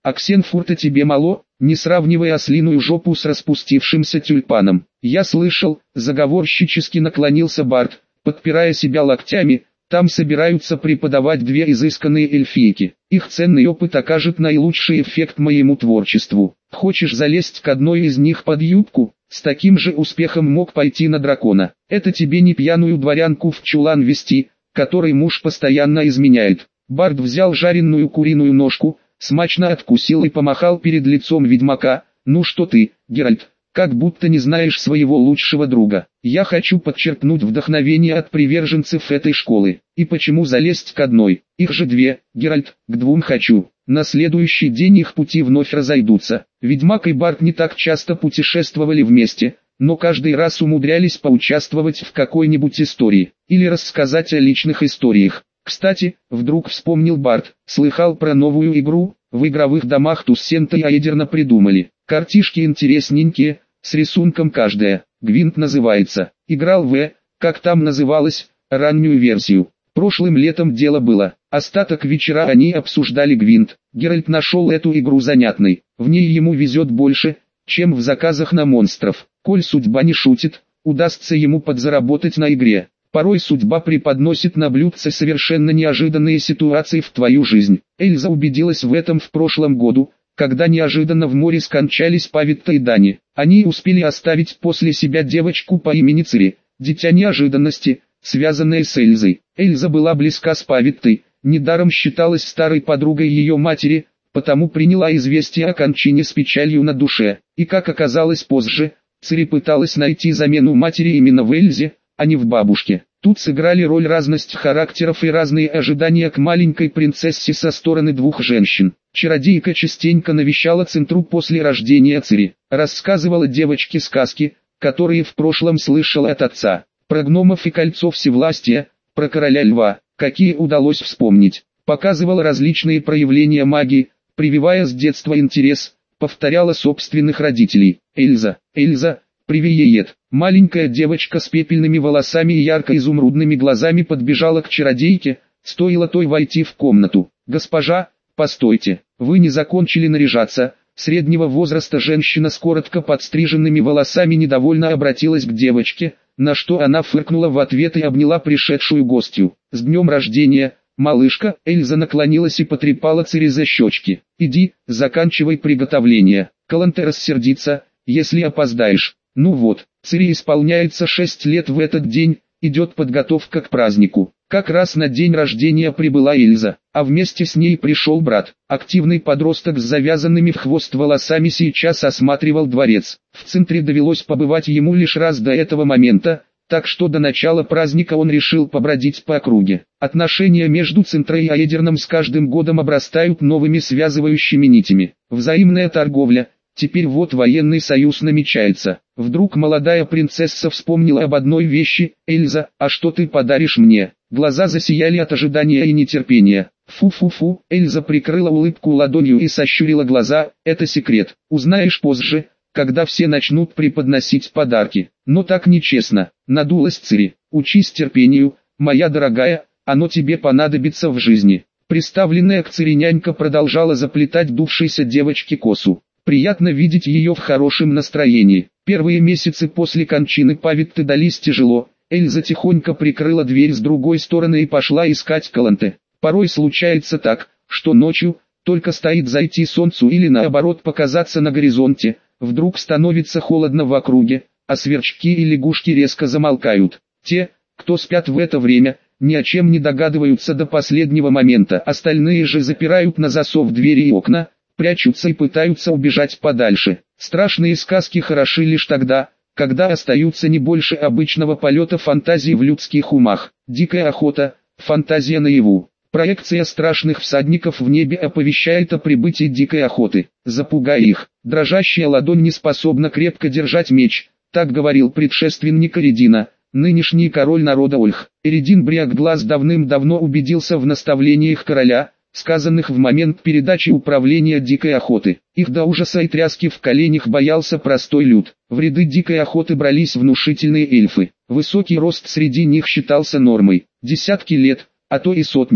А Ксенфурта тебе мало, не сравнивай ослиную жопу с распустившимся тюльпаном. Я слышал, заговорщически наклонился Барт, подпирая себя локтями, там собираются преподавать две изысканные эльфийки. Их ценный опыт окажет наилучший эффект моему творчеству. Хочешь залезть к одной из них под юбку? С таким же успехом мог пойти на дракона. Это тебе не пьяную дворянку в чулан вести, которой муж постоянно изменяет. Барт взял жареную куриную ножку, смачно откусил и помахал перед лицом ведьмака. Ну что ты, Геральт, как будто не знаешь своего лучшего друга. Я хочу подчеркнуть вдохновение от приверженцев этой школы. И почему залезть к одной? Их же две, Геральт, к двум хочу. На следующий день их пути вновь разойдутся. Ведьмак и Барт не так часто путешествовали вместе, но каждый раз умудрялись поучаствовать в какой-нибудь истории, или рассказать о личных историях. Кстати, вдруг вспомнил Барт, слыхал про новую игру, в игровых домах Туссента и Аэдерна придумали. Картишки интересненькие, с рисунком каждая. Гвинт называется. Играл в, как там называлось, раннюю версию. Прошлым летом дело было. Остаток вечера они обсуждали Гвинт. Геральт нашел эту игру занятной. В ней ему везет больше, чем в заказах на монстров. Коль судьба не шутит, удастся ему подзаработать на игре. Порой судьба преподносит на блюдце совершенно неожиданные ситуации в твою жизнь. Эльза убедилась в этом в прошлом году, когда неожиданно в море скончались Павитта и Дани. Они успели оставить после себя девочку по имени Цири, дитя неожиданности, связанное с Эльзой. Эльза была близка с Павиттой, недаром считалась старой подругой ее матери, потому приняла известие о кончине с печалью на душе. И как оказалось позже, Цири пыталась найти замену матери именно в Эльзе, а не в бабушке. Тут сыграли роль разность характеров и разные ожидания к маленькой принцессе со стороны двух женщин. Чародейка частенько навещала Центру после рождения Цири, рассказывала девочке сказки, которые в прошлом слышала от отца, про гномов и кольцо всевластия, про короля льва, какие удалось вспомнить, показывала различные проявления магии, прививая с детства интерес, повторяла собственных родителей. Эльза, Эльза, привиеет. Маленькая девочка с пепельными волосами и ярко-изумрудными глазами подбежала к чародейке, стоило той войти в комнату. «Госпожа, постойте, вы не закончили наряжаться». Среднего возраста женщина с коротко подстриженными волосами недовольно обратилась к девочке, на что она фыркнула в ответ и обняла пришедшую гостью. «С днем рождения, малышка!» Эльза наклонилась и потрепала Цири за щечки. «Иди, заканчивай приготовление. Каланте рассердится, если опоздаешь». Ну вот, Цири исполняется шесть лет в этот день, идет подготовка к празднику. Как раз на день рождения прибыла Эльза, а вместе с ней пришел брат. Активный подросток с завязанными в хвост волосами сейчас осматривал дворец. В центре довелось побывать ему лишь раз до этого момента, так что до начала праздника он решил побродить по округе. Отношения между Центрой и Аэдерном с каждым годом обрастают новыми связывающими нитями. Взаимная торговля. Теперь вот военный союз намечается. Вдруг молодая принцесса вспомнила об одной вещи. «Эльза, а что ты подаришь мне?» Глаза засияли от ожидания и нетерпения. Фу-фу-фу, Эльза прикрыла улыбку ладонью и сощурила глаза. «Это секрет, узнаешь позже, когда все начнут преподносить подарки». «Но так нечестно», надулась Цири. «Учись терпению, моя дорогая, оно тебе понадобится в жизни». Приставленная к Цири нянька продолжала заплетать дувшейся девочке косу. Приятно видеть ее в хорошем настроении. Первые месяцы после кончины Павитты дались тяжело. Эльза тихонько прикрыла дверь с другой стороны и пошла искать Каланте. Порой случается так, что ночью, только стоит зайти солнцу или наоборот показаться на горизонте, вдруг становится холодно в округе, а сверчки и лягушки резко замолкают. Те, кто спят в это время, ни о чем не догадываются до последнего момента. Остальные же запирают на засов двери и окна, прячутся и пытаются убежать подальше. Страшные сказки хороши лишь тогда, когда остаются не больше обычного полета фантазии в людских умах. Дикая охота, фантазия наяву. Проекция страшных всадников в небе оповещает о прибытии дикой охоты. Запугай их. Дрожащая ладонь не способна крепко держать меч, так говорил предшественник Эредина, нынешний король народа Ольх. Эредин Бриакглаз давным-давно убедился в наставлениях короля, сказанных в момент передачи управления дикой охоты. Их до ужаса и тряски в коленях боялся простой люд. В ряды дикой охоты брались внушительные эльфы. Высокий рост среди них считался нормой. Десятки лет, а то и сотни,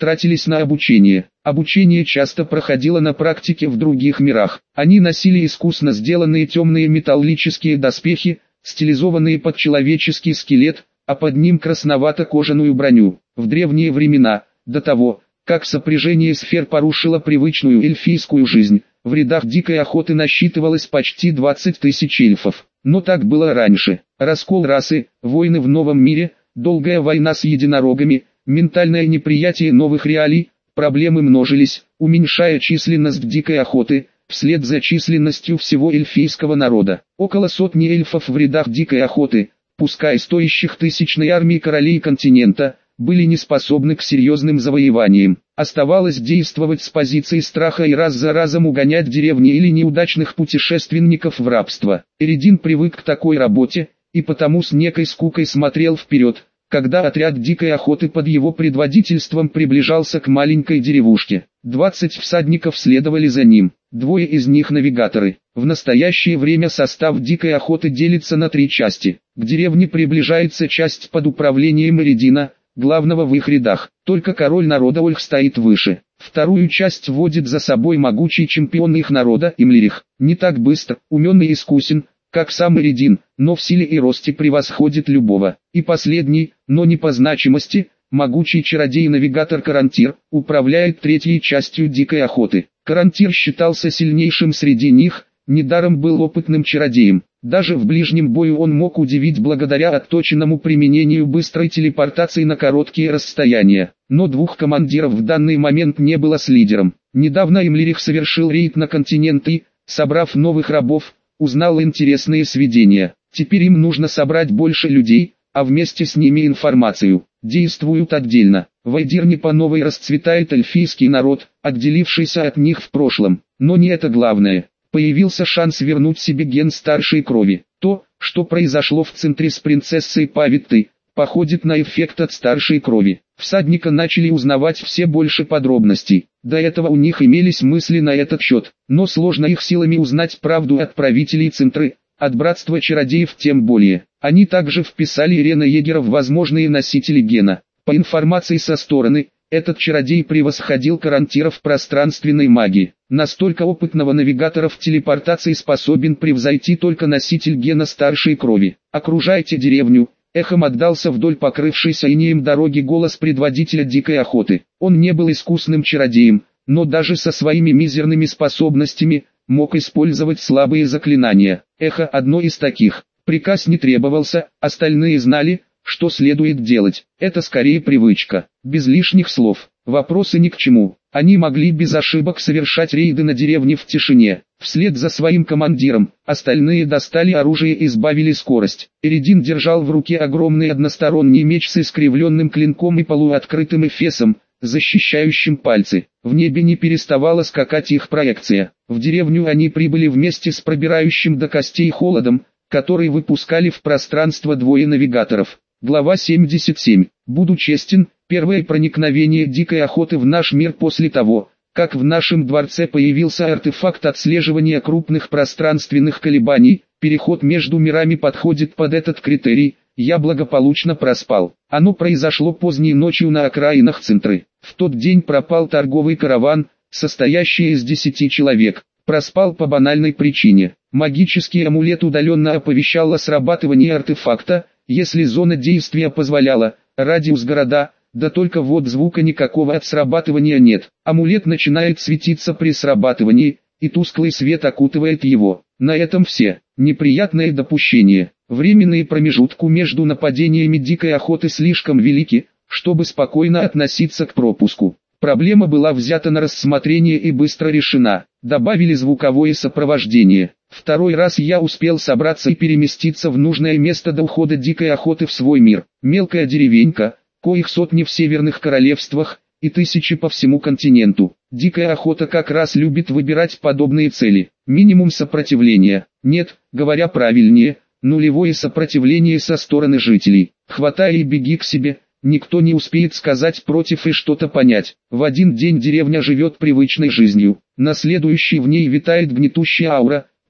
тратились на обучение. Обучение часто проходило на практике в других мирах. Они носили искусно сделанные темные металлические доспехи, стилизованные под человеческий скелет, а под ним красновато-кожаную броню. В древние времена, до того, как сопряжение сфер порушило привычную эльфийскую жизнь, в рядах дикой охоты насчитывалось почти двадцать тысяч эльфов. Но так было раньше. Раскол расы, войны в новом мире, долгая война с единорогами, ментальное неприятие новых реалий, проблемы множились, уменьшая численность дикой охоты, вслед за численностью всего эльфийского народа. Около сотни эльфов в рядах дикой охоты, пускай стоящих тысячной армии королей континента, были не способны к серьезным завоеваниям. Оставалось действовать с позиции страха и раз за разом угонять деревни или неудачных путешественников в рабство. Эридин привык к такой работе, и потому с некой скукой смотрел вперед, когда отряд дикой охоты под его предводительством приближался к маленькой деревушке. Двадцать всадников следовали за ним, двое из них навигаторы. В настоящее время состав дикой охоты делится на три части. К деревне приближается часть под управлением Эридина, главного в их рядах. Только король народа Ольх стоит выше. Вторую часть водит за собой могучий чемпион их народа Имлирих. Не так быстро, умен и искусен, как сам Эридин, но в силе и росте превосходит любого. И последний, но не по значимости, могучий чародей-навигатор Карантир, управляет третьей частью дикой охоты. Карантир считался сильнейшим среди них, недаром был опытным чародеем. Даже в ближнем бою он мог удивить благодаря отточенному применению быстрой телепортации на короткие расстояния. Но двух командиров в данный момент не было с лидером. Недавно Имлирих совершил рейд на континент и, собрав новых рабов, узнал интересные сведения. Теперь им нужно собрать больше людей, а вместе с ними информацию. Действуют отдельно. В Айдирне по новой расцветает эльфийский народ, отделившийся от них в прошлом. Но не это главное. Появился шанс вернуть себе ген старшей крови. То, что произошло в центре с принцессой Павиттой, походит на эффект от старшей крови. Всадника начали узнавать все больше подробностей. До этого у них имелись мысли на этот счет, но сложно их силами узнать правду от правителей Центры, от братства чародеев тем более. Они также вписали Ирена Егера в возможные носители гена. По информации со стороны, этот чародей превосходил Карантира в пространственной магии. Настолько опытного навигатора в телепортации способен превзойти только носитель гена старшей крови. «Окружайте деревню», — эхом отдался вдоль покрывшейся инеем дороги голос предводителя дикой охоты. Он не был искусным чародеем, но даже со своими мизерными способностями мог использовать слабые заклинания. Эхо одно из таких. Приказ не требовался, остальные знали, что следует делать. Это скорее привычка, без лишних слов. Вопросы ни к чему. Они могли без ошибок совершать рейды на деревне в тишине. Вслед за своим командиром, остальные достали оружие и сбавили скорость. Эридин держал в руке огромный односторонний меч с искривленным клинком и полуоткрытым эфесом, защищающим пальцы. В небе не переставала скакать их проекция. В деревню они прибыли вместе с пробирающим до костей холодом, который выпускали в пространство двое навигаторов. Глава семьдесят семь. Буду честен, первое проникновение дикой охоты в наш мир после того, как в нашем дворце появился артефакт отслеживания крупных пространственных колебаний, переход между мирами подходит под этот критерий, я благополучно проспал. Оно произошло поздней ночью на окраинах Центры. В тот день пропал торговый караван, состоящий из десяти человек. Проспал по банальной причине. Магический амулет удаленно оповещал о срабатывании артефакта, если зона действия позволяла, радиус города, да только вот звука никакого от срабатывания нет. Амулет начинает светиться при срабатывании, и тусклый свет окутывает его. На этом все. Неприятное допущение. Временные промежутки между нападениями дикой охоты слишком велики, чтобы спокойно относиться к пропуску. Проблема была взята на рассмотрение и быстро решена. Добавили звуковое сопровождение. Второй раз я успел собраться и переместиться в нужное место до ухода дикой охоты в свой мир. Мелкая деревенька, коих сотни в северных королевствах, и тысячи по всему континенту. Дикая охота как раз любит выбирать подобные цели. Минимум сопротивления. Нет, говоря правильнее, нулевое сопротивление со стороны жителей. Хватай и беги к себе. Никто не успеет сказать против и что-то понять. В один день деревня живет привычной жизнью. На следующий в ней витает гнетущая аура,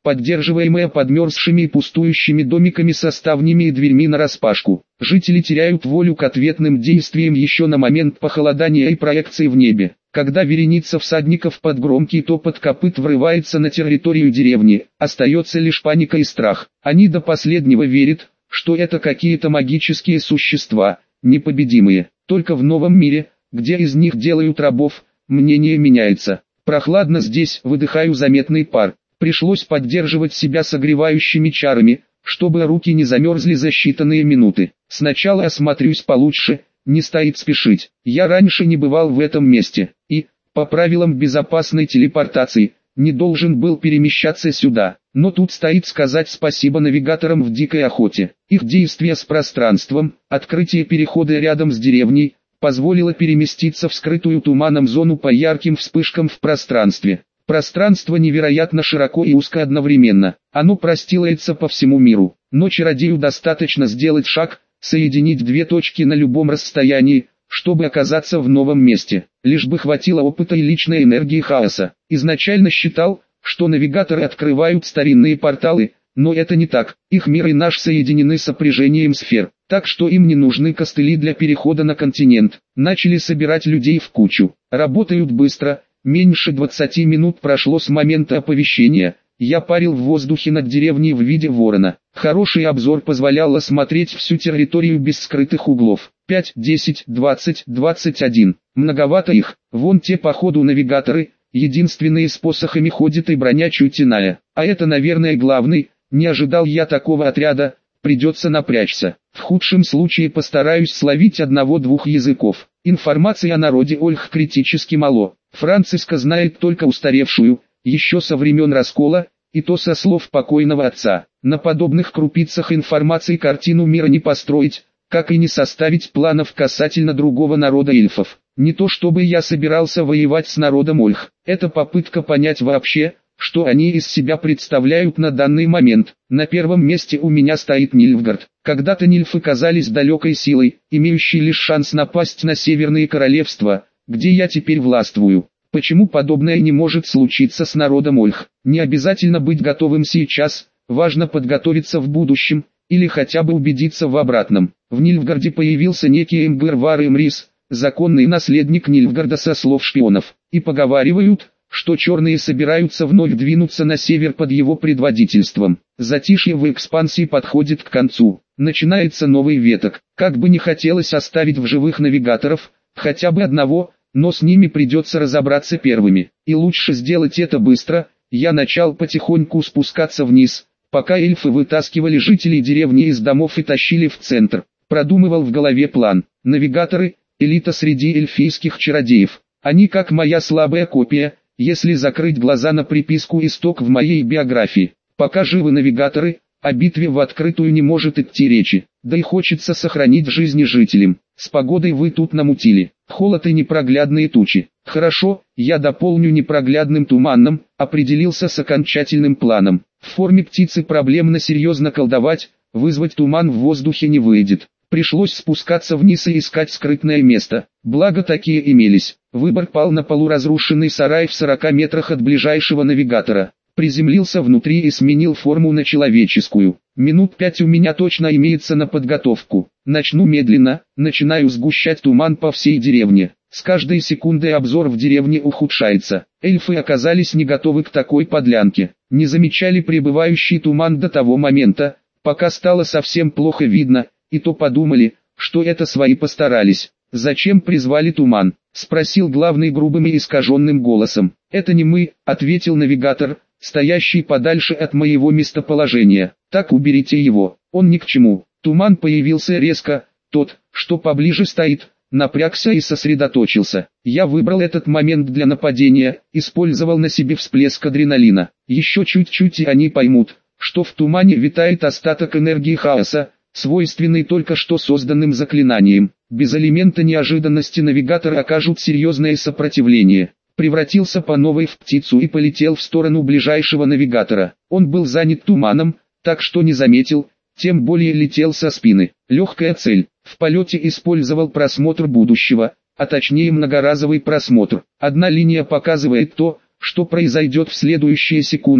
поддерживаемая подмерзшими и пустующими домиками со ставнями и дверьми нараспашку. Жители теряют волю к ответным действиям еще на момент похолодания и проекции в небе. Когда вереница всадников под громкий топот копыт врывается на территорию деревни, остается лишь паника и страх. Они до последнего верят, что это какие-то магические существа, непобедимые. Только в новом мире, где из них делают рабов, мнение меняется. Прохладно здесь, выдыхаю заметный пар. Пришлось поддерживать себя согревающими чарами, чтобы руки не замерзли за считанные минуты. Сначала осмотрюсь получше, не стоит спешить. Я раньше не бывал в этом месте, и, по правилам безопасной телепортации, не должен был перемещаться сюда. Но тут стоит сказать спасибо навигаторам в дикой охоте. Их действия с пространством, открытие перехода рядом с деревней, позволило переместиться в скрытую туманом зону по ярким вспышкам в пространстве. Пространство невероятно широко и узко одновременно. Оно простилается по всему миру. Но чародею достаточно сделать шаг, соединить две точки на любом расстоянии, чтобы оказаться в новом месте. Лишь бы хватило опыта и личной энергии хаоса. Изначально считал, что навигаторы открывают старинные порталы, но это не так. Их мир и наш соединены сопряжением сфер, так что им не нужны костыли для перехода на континент. Начали собирать людей в кучу. Работают быстро. Меньше двадцати минут прошло с момента оповещения. Я парил в воздухе над деревней в виде ворона. Хороший обзор позволял осмотреть всю территорию без скрытых углов. пять, десять, двадцать, двадцать один. Многовато их. Вон те походу навигаторы. Единственные с посохами ходят и броня чуть иная. А это, наверное, главный. Не ожидал я такого отряда. Придется напрячься. В худшем случае постараюсь словить одного-двух языков. Информации о народе Ольх критически мало. Франциска знает только устаревшую, еще со времен раскола, и то со слов покойного отца. На подобных крупицах информации картину мира не построить, как и не составить планов касательно другого народа эльфов. Не то чтобы я собирался воевать с народом Ольх. Это попытка понять вообще, что они из себя представляют на данный момент. На первом месте у меня стоит Нильфгард. Когда-то нильфы казались далекой силой, имеющей лишь шанс напасть на северные королевства, где я теперь властвую. Почему подобное не может случиться с народом Ольх? Не обязательно быть готовым сейчас, важно подготовиться в будущем, или хотя бы убедиться в обратном. В Нильфгарде появился некий Эмгир Вар Эмрис, законный наследник Нильфгарда со слов шпионов, и поговаривают, что черные собираются вновь двинуться на север под его предводительством. Затишье в экспансии подходит к концу. Начинается новый виток. Как бы не хотелось оставить в живых навигаторов, хотя бы одного, но с ними придется разобраться первыми. И лучше сделать это быстро. Я начал потихоньку спускаться вниз, пока эльфы вытаскивали жителей деревни из домов и тащили в центр. Продумывал в голове план. Навигаторы – элита среди эльфийских чародеев. Они как моя слабая копия, если закрыть глаза на приписку «Исток» в моей биографии. Пока живы навигаторы, о битве в открытую не может идти речи. Да и хочется сохранить жизни жителям. С погодой вы тут намутили. Холод и непроглядные тучи. Хорошо, я дополню непроглядным туманом, определился с окончательным планом. В форме птицы проблемно серьезно колдовать, вызвать туман в воздухе не выйдет. Пришлось спускаться вниз и искать скрытное место. Благо такие имелись. Выбор пал на полуразрушенный сарай в сорока метрах от ближайшего навигатора. Приземлился внутри и сменил форму на человеческую. Минут пять у меня точно имеется на подготовку. Начну медленно, начинаю сгущать туман по всей деревне. С каждой секундой обзор в деревне ухудшается. Эльфы оказались не готовы к такой подлянке. Не замечали прибывающий туман до того момента, пока стало совсем плохо видно, и то подумали, что это свои постарались. «Зачем призвали туман?» — спросил главный грубым и искаженным голосом. «Это не мы», — ответил навигатор, стоящий подальше от моего местоположения. «Так уберите его, он ни к чему». Туман появился резко, тот, что поближе стоит, напрягся и сосредоточился. Я выбрал этот момент для нападения, использовал на себе всплеск адреналина. Еще чуть-чуть и они поймут, что в тумане витает остаток энергии хаоса, свойственный только что созданным заклинанием. Без элемента неожиданности навигатор окажут серьезное сопротивление. Превратился по новой в птицу и полетел в сторону ближайшего навигатора. Он был занят туманом, так что не заметил, тем более летел со спины. Легкая цель. В полете использовал просмотр будущего, а точнее многоразовый просмотр. Одна линия показывает то, что произойдет в следующие секунды,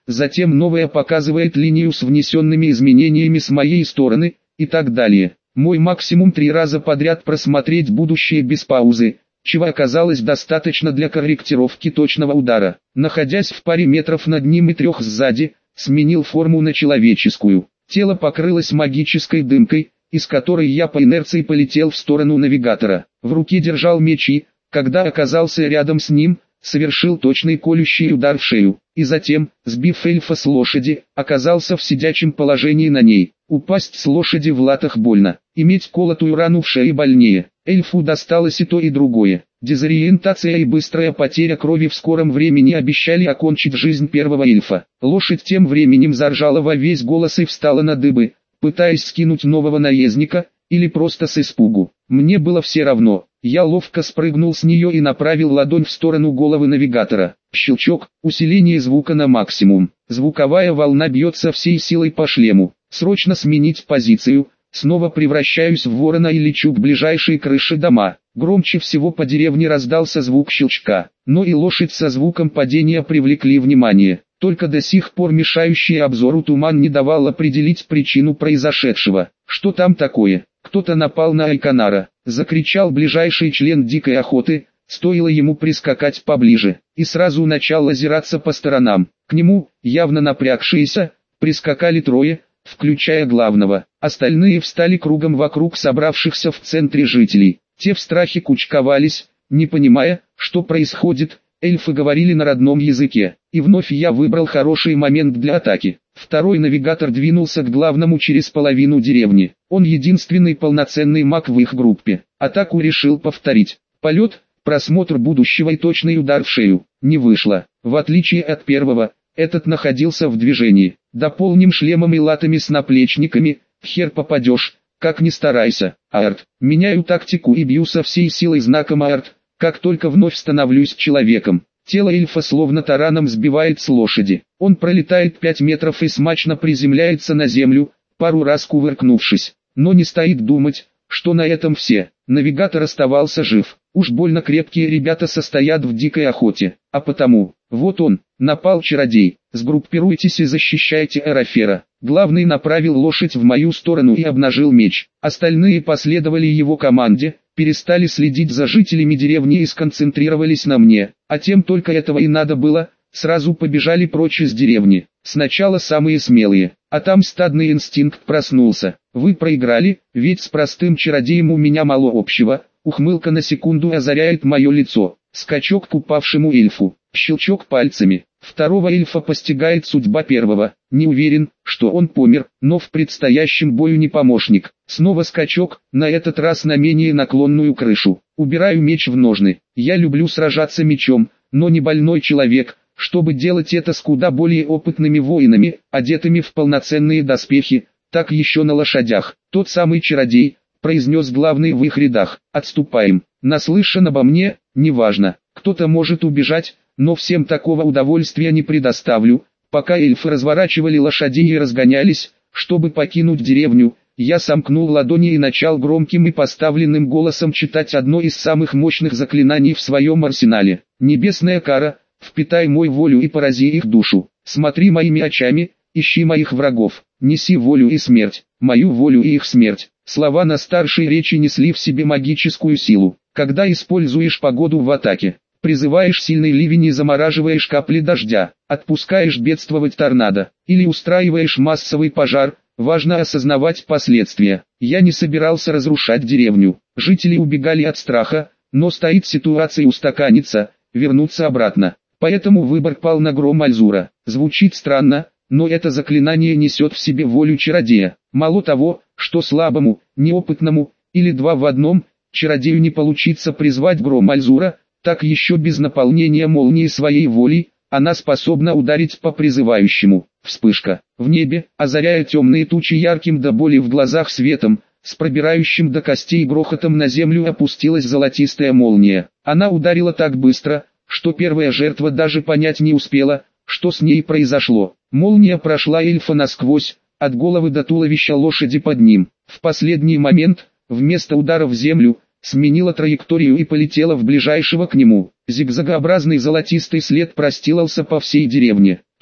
затем новая показывает линию с внесенными изменениями с моей стороны, и так далее. Мой максимум три раза подряд просмотреть будущее без паузы, чего оказалось достаточно для корректировки точного удара. Находясь в паре метров над ним и трех сзади, сменил форму на человеческую. Тело покрылось магической дымкой, из которой я по инерции полетел в сторону навигатора. В руке держал меч и, когда оказался рядом с ним, совершил точный колющий удар в шею, и затем, сбив эльфа с лошади, оказался в сидячем положении на ней. Упасть с лошади в латах больно, иметь колотую рану в шее больнее. Эльфу досталось и то и другое. Дезориентация и быстрая потеря крови в скором времени обещали окончить жизнь первого эльфа. Лошадь тем временем заржала во весь голос и встала на дыбы, пытаясь скинуть нового наездника, или просто с испугу. Мне было все равно. Я ловко спрыгнул с нее и направил ладонь в сторону головы навигатора. Щелчок, усиление звука на максимум. Звуковая волна бьется всей силой по шлему. Срочно сменить позицию. Снова превращаюсь в ворона и лечу к ближайшей крыше дома. Громче всего по деревне раздался звук щелчка, но и лошадь со звуком падения привлекли внимание. Только до сих пор мешающий обзору туман не давал определить причину произошедшего. Что там такое? Кто-то напал на Айканара, закричал ближайший член дикой охоты, стоило ему прискакать поближе, и сразу начал озираться по сторонам. К нему, явно напрягшиеся, прискакали трое, включая главного. Остальные встали кругом вокруг собравшихся в центре жителей. Те в страхе кучковались, не понимая, что происходит. Эльфы говорили на родном языке, и вновь я выбрал хороший момент для атаки. Второй навигатор двинулся к главному через половину деревни. Он единственный полноценный маг в их группе. Атаку решил повторить. Полет, просмотр будущего и точный удар в шею. Не вышло. В отличие от первого, этот находился в движении. Дополним шлемом и латами с наплечниками, хер попадешь, как ни старайся. Арт. Меняю тактику и бью со всей силой знаком Арт. Как только вновь становлюсь человеком, тело эльфа словно тараном сбивает с лошади. Он пролетает пять метров и смачно приземляется на землю, пару раз кувыркнувшись. Но не стоит думать, что на этом все. Навигатор оставался жив. Уж больно крепкие ребята состоят в дикой охоте. А потому, вот он, напал чародей. Сгруппируйтесь и защищайте Эрафера. Главный направил лошадь в мою сторону и обнажил меч. Остальные последовали его команде, перестали следить за жителями деревни и сконцентрировались на мне. А тем только этого и надо было, сразу побежали прочь из деревни. Сначала самые смелые, а там стадный инстинкт проснулся. Вы проиграли, ведь с простым чародеем у меня мало общего. Ухмылка на секунду озаряет мое лицо. Скачок к упавшему эльфу. Щелчок пальцами. Второго эльфа постигает судьба первого. Не уверен, что он помер, но в предстоящем бою не помощник. Снова скачок, на этот раз на менее наклонную крышу. Убираю меч в ножны. Я люблю сражаться мечом, но не больной человек, чтобы делать это с куда более опытными воинами, одетыми в полноценные доспехи, так еще на лошадях. Тот самый чародей, произнес главный в их рядах. Отступаем. Наслышан обо мне, неважно. Кто-то может убежать, но всем такого удовольствия не предоставлю. Пока эльфы разворачивали лошадей и разгонялись, чтобы покинуть деревню, я сомкнул ладони и начал громким и поставленным голосом читать одно из самых мощных заклинаний в своем арсенале. Небесная кара, впитай мой волю и порази их душу. Смотри моими очами, ищи моих врагов, неси волю и смерть, мою волю и их смерть. Слова на старшей речи несли в себе магическую силу. Когда используешь погоду в атаке, призываешь сильный ливень и замораживаешь капли дождя, отпускаешь бедствовать торнадо, или устраиваешь массовый пожар, важно осознавать последствия. Я не собирался разрушать деревню. Жители убегали от страха, но стоит ситуация устаканиться, вернуться обратно. Поэтому выбор пал на гром Альзура. Звучит странно, но это заклинание несет в себе волю чародея. Мало того, что слабому, неопытному, или два в одном, чародею не получится призвать гром Альзура, так еще без наполнения молнии своей волей, она способна ударить по призывающему. Вспышка. В небе, озаряя темные тучи ярким до боли в глазах светом, с пробирающим до костей грохотом на землю опустилась золотистая молния. Она ударила так быстро, что первая жертва даже понять не успела, что с ней произошло. Молния прошла эльфа насквозь, от головы до туловища лошади под ним. В последний момент, вместо удара в землю, сменила траекторию и полетела в ближайшего к нему. Зигзагообразный золотистый след простилался по всей деревне.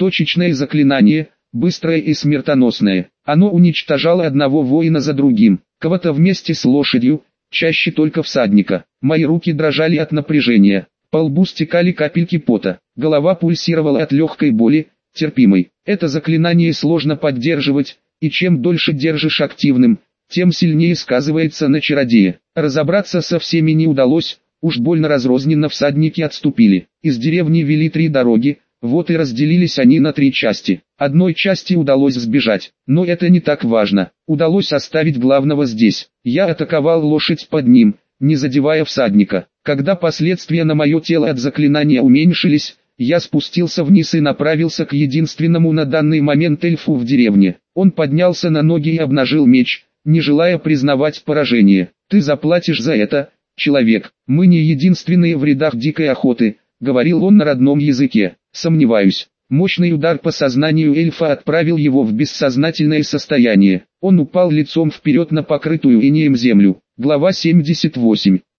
Точечное заклинание, быстрое и смертоносное. Оно уничтожало одного воина за другим, кого-то вместе с лошадью, чаще только всадника. Мои руки дрожали от напряжения, по лбу стекали капельки пота, голова пульсировала от легкой боли, терпимой. Это заклинание сложно поддерживать, и чем дольше держишь активным, тем сильнее сказывается на чародее. Разобраться со всеми не удалось, уж больно разрозненно всадники отступили. Из деревни вели три дороги, вот и разделились они на три части. Одной части удалось сбежать, но это не так важно. Удалось оставить главного здесь. Я атаковал лошадь под ним, не задевая всадника. Когда последствия на мое тело от заклинания уменьшились, я спустился вниз и направился к единственному на данный момент эльфу в деревне. Он поднялся на ноги и обнажил меч, не желая признавать поражение. «Ты заплатишь за это, человек. Мы не единственные в рядах дикой охоты», — говорил он на родном языке. «Сомневаюсь». Мощный удар по сознанию эльфа отправил его в бессознательное состояние. Он упал лицом вперед на покрытую инеем землю. Глава семьдесят восемь.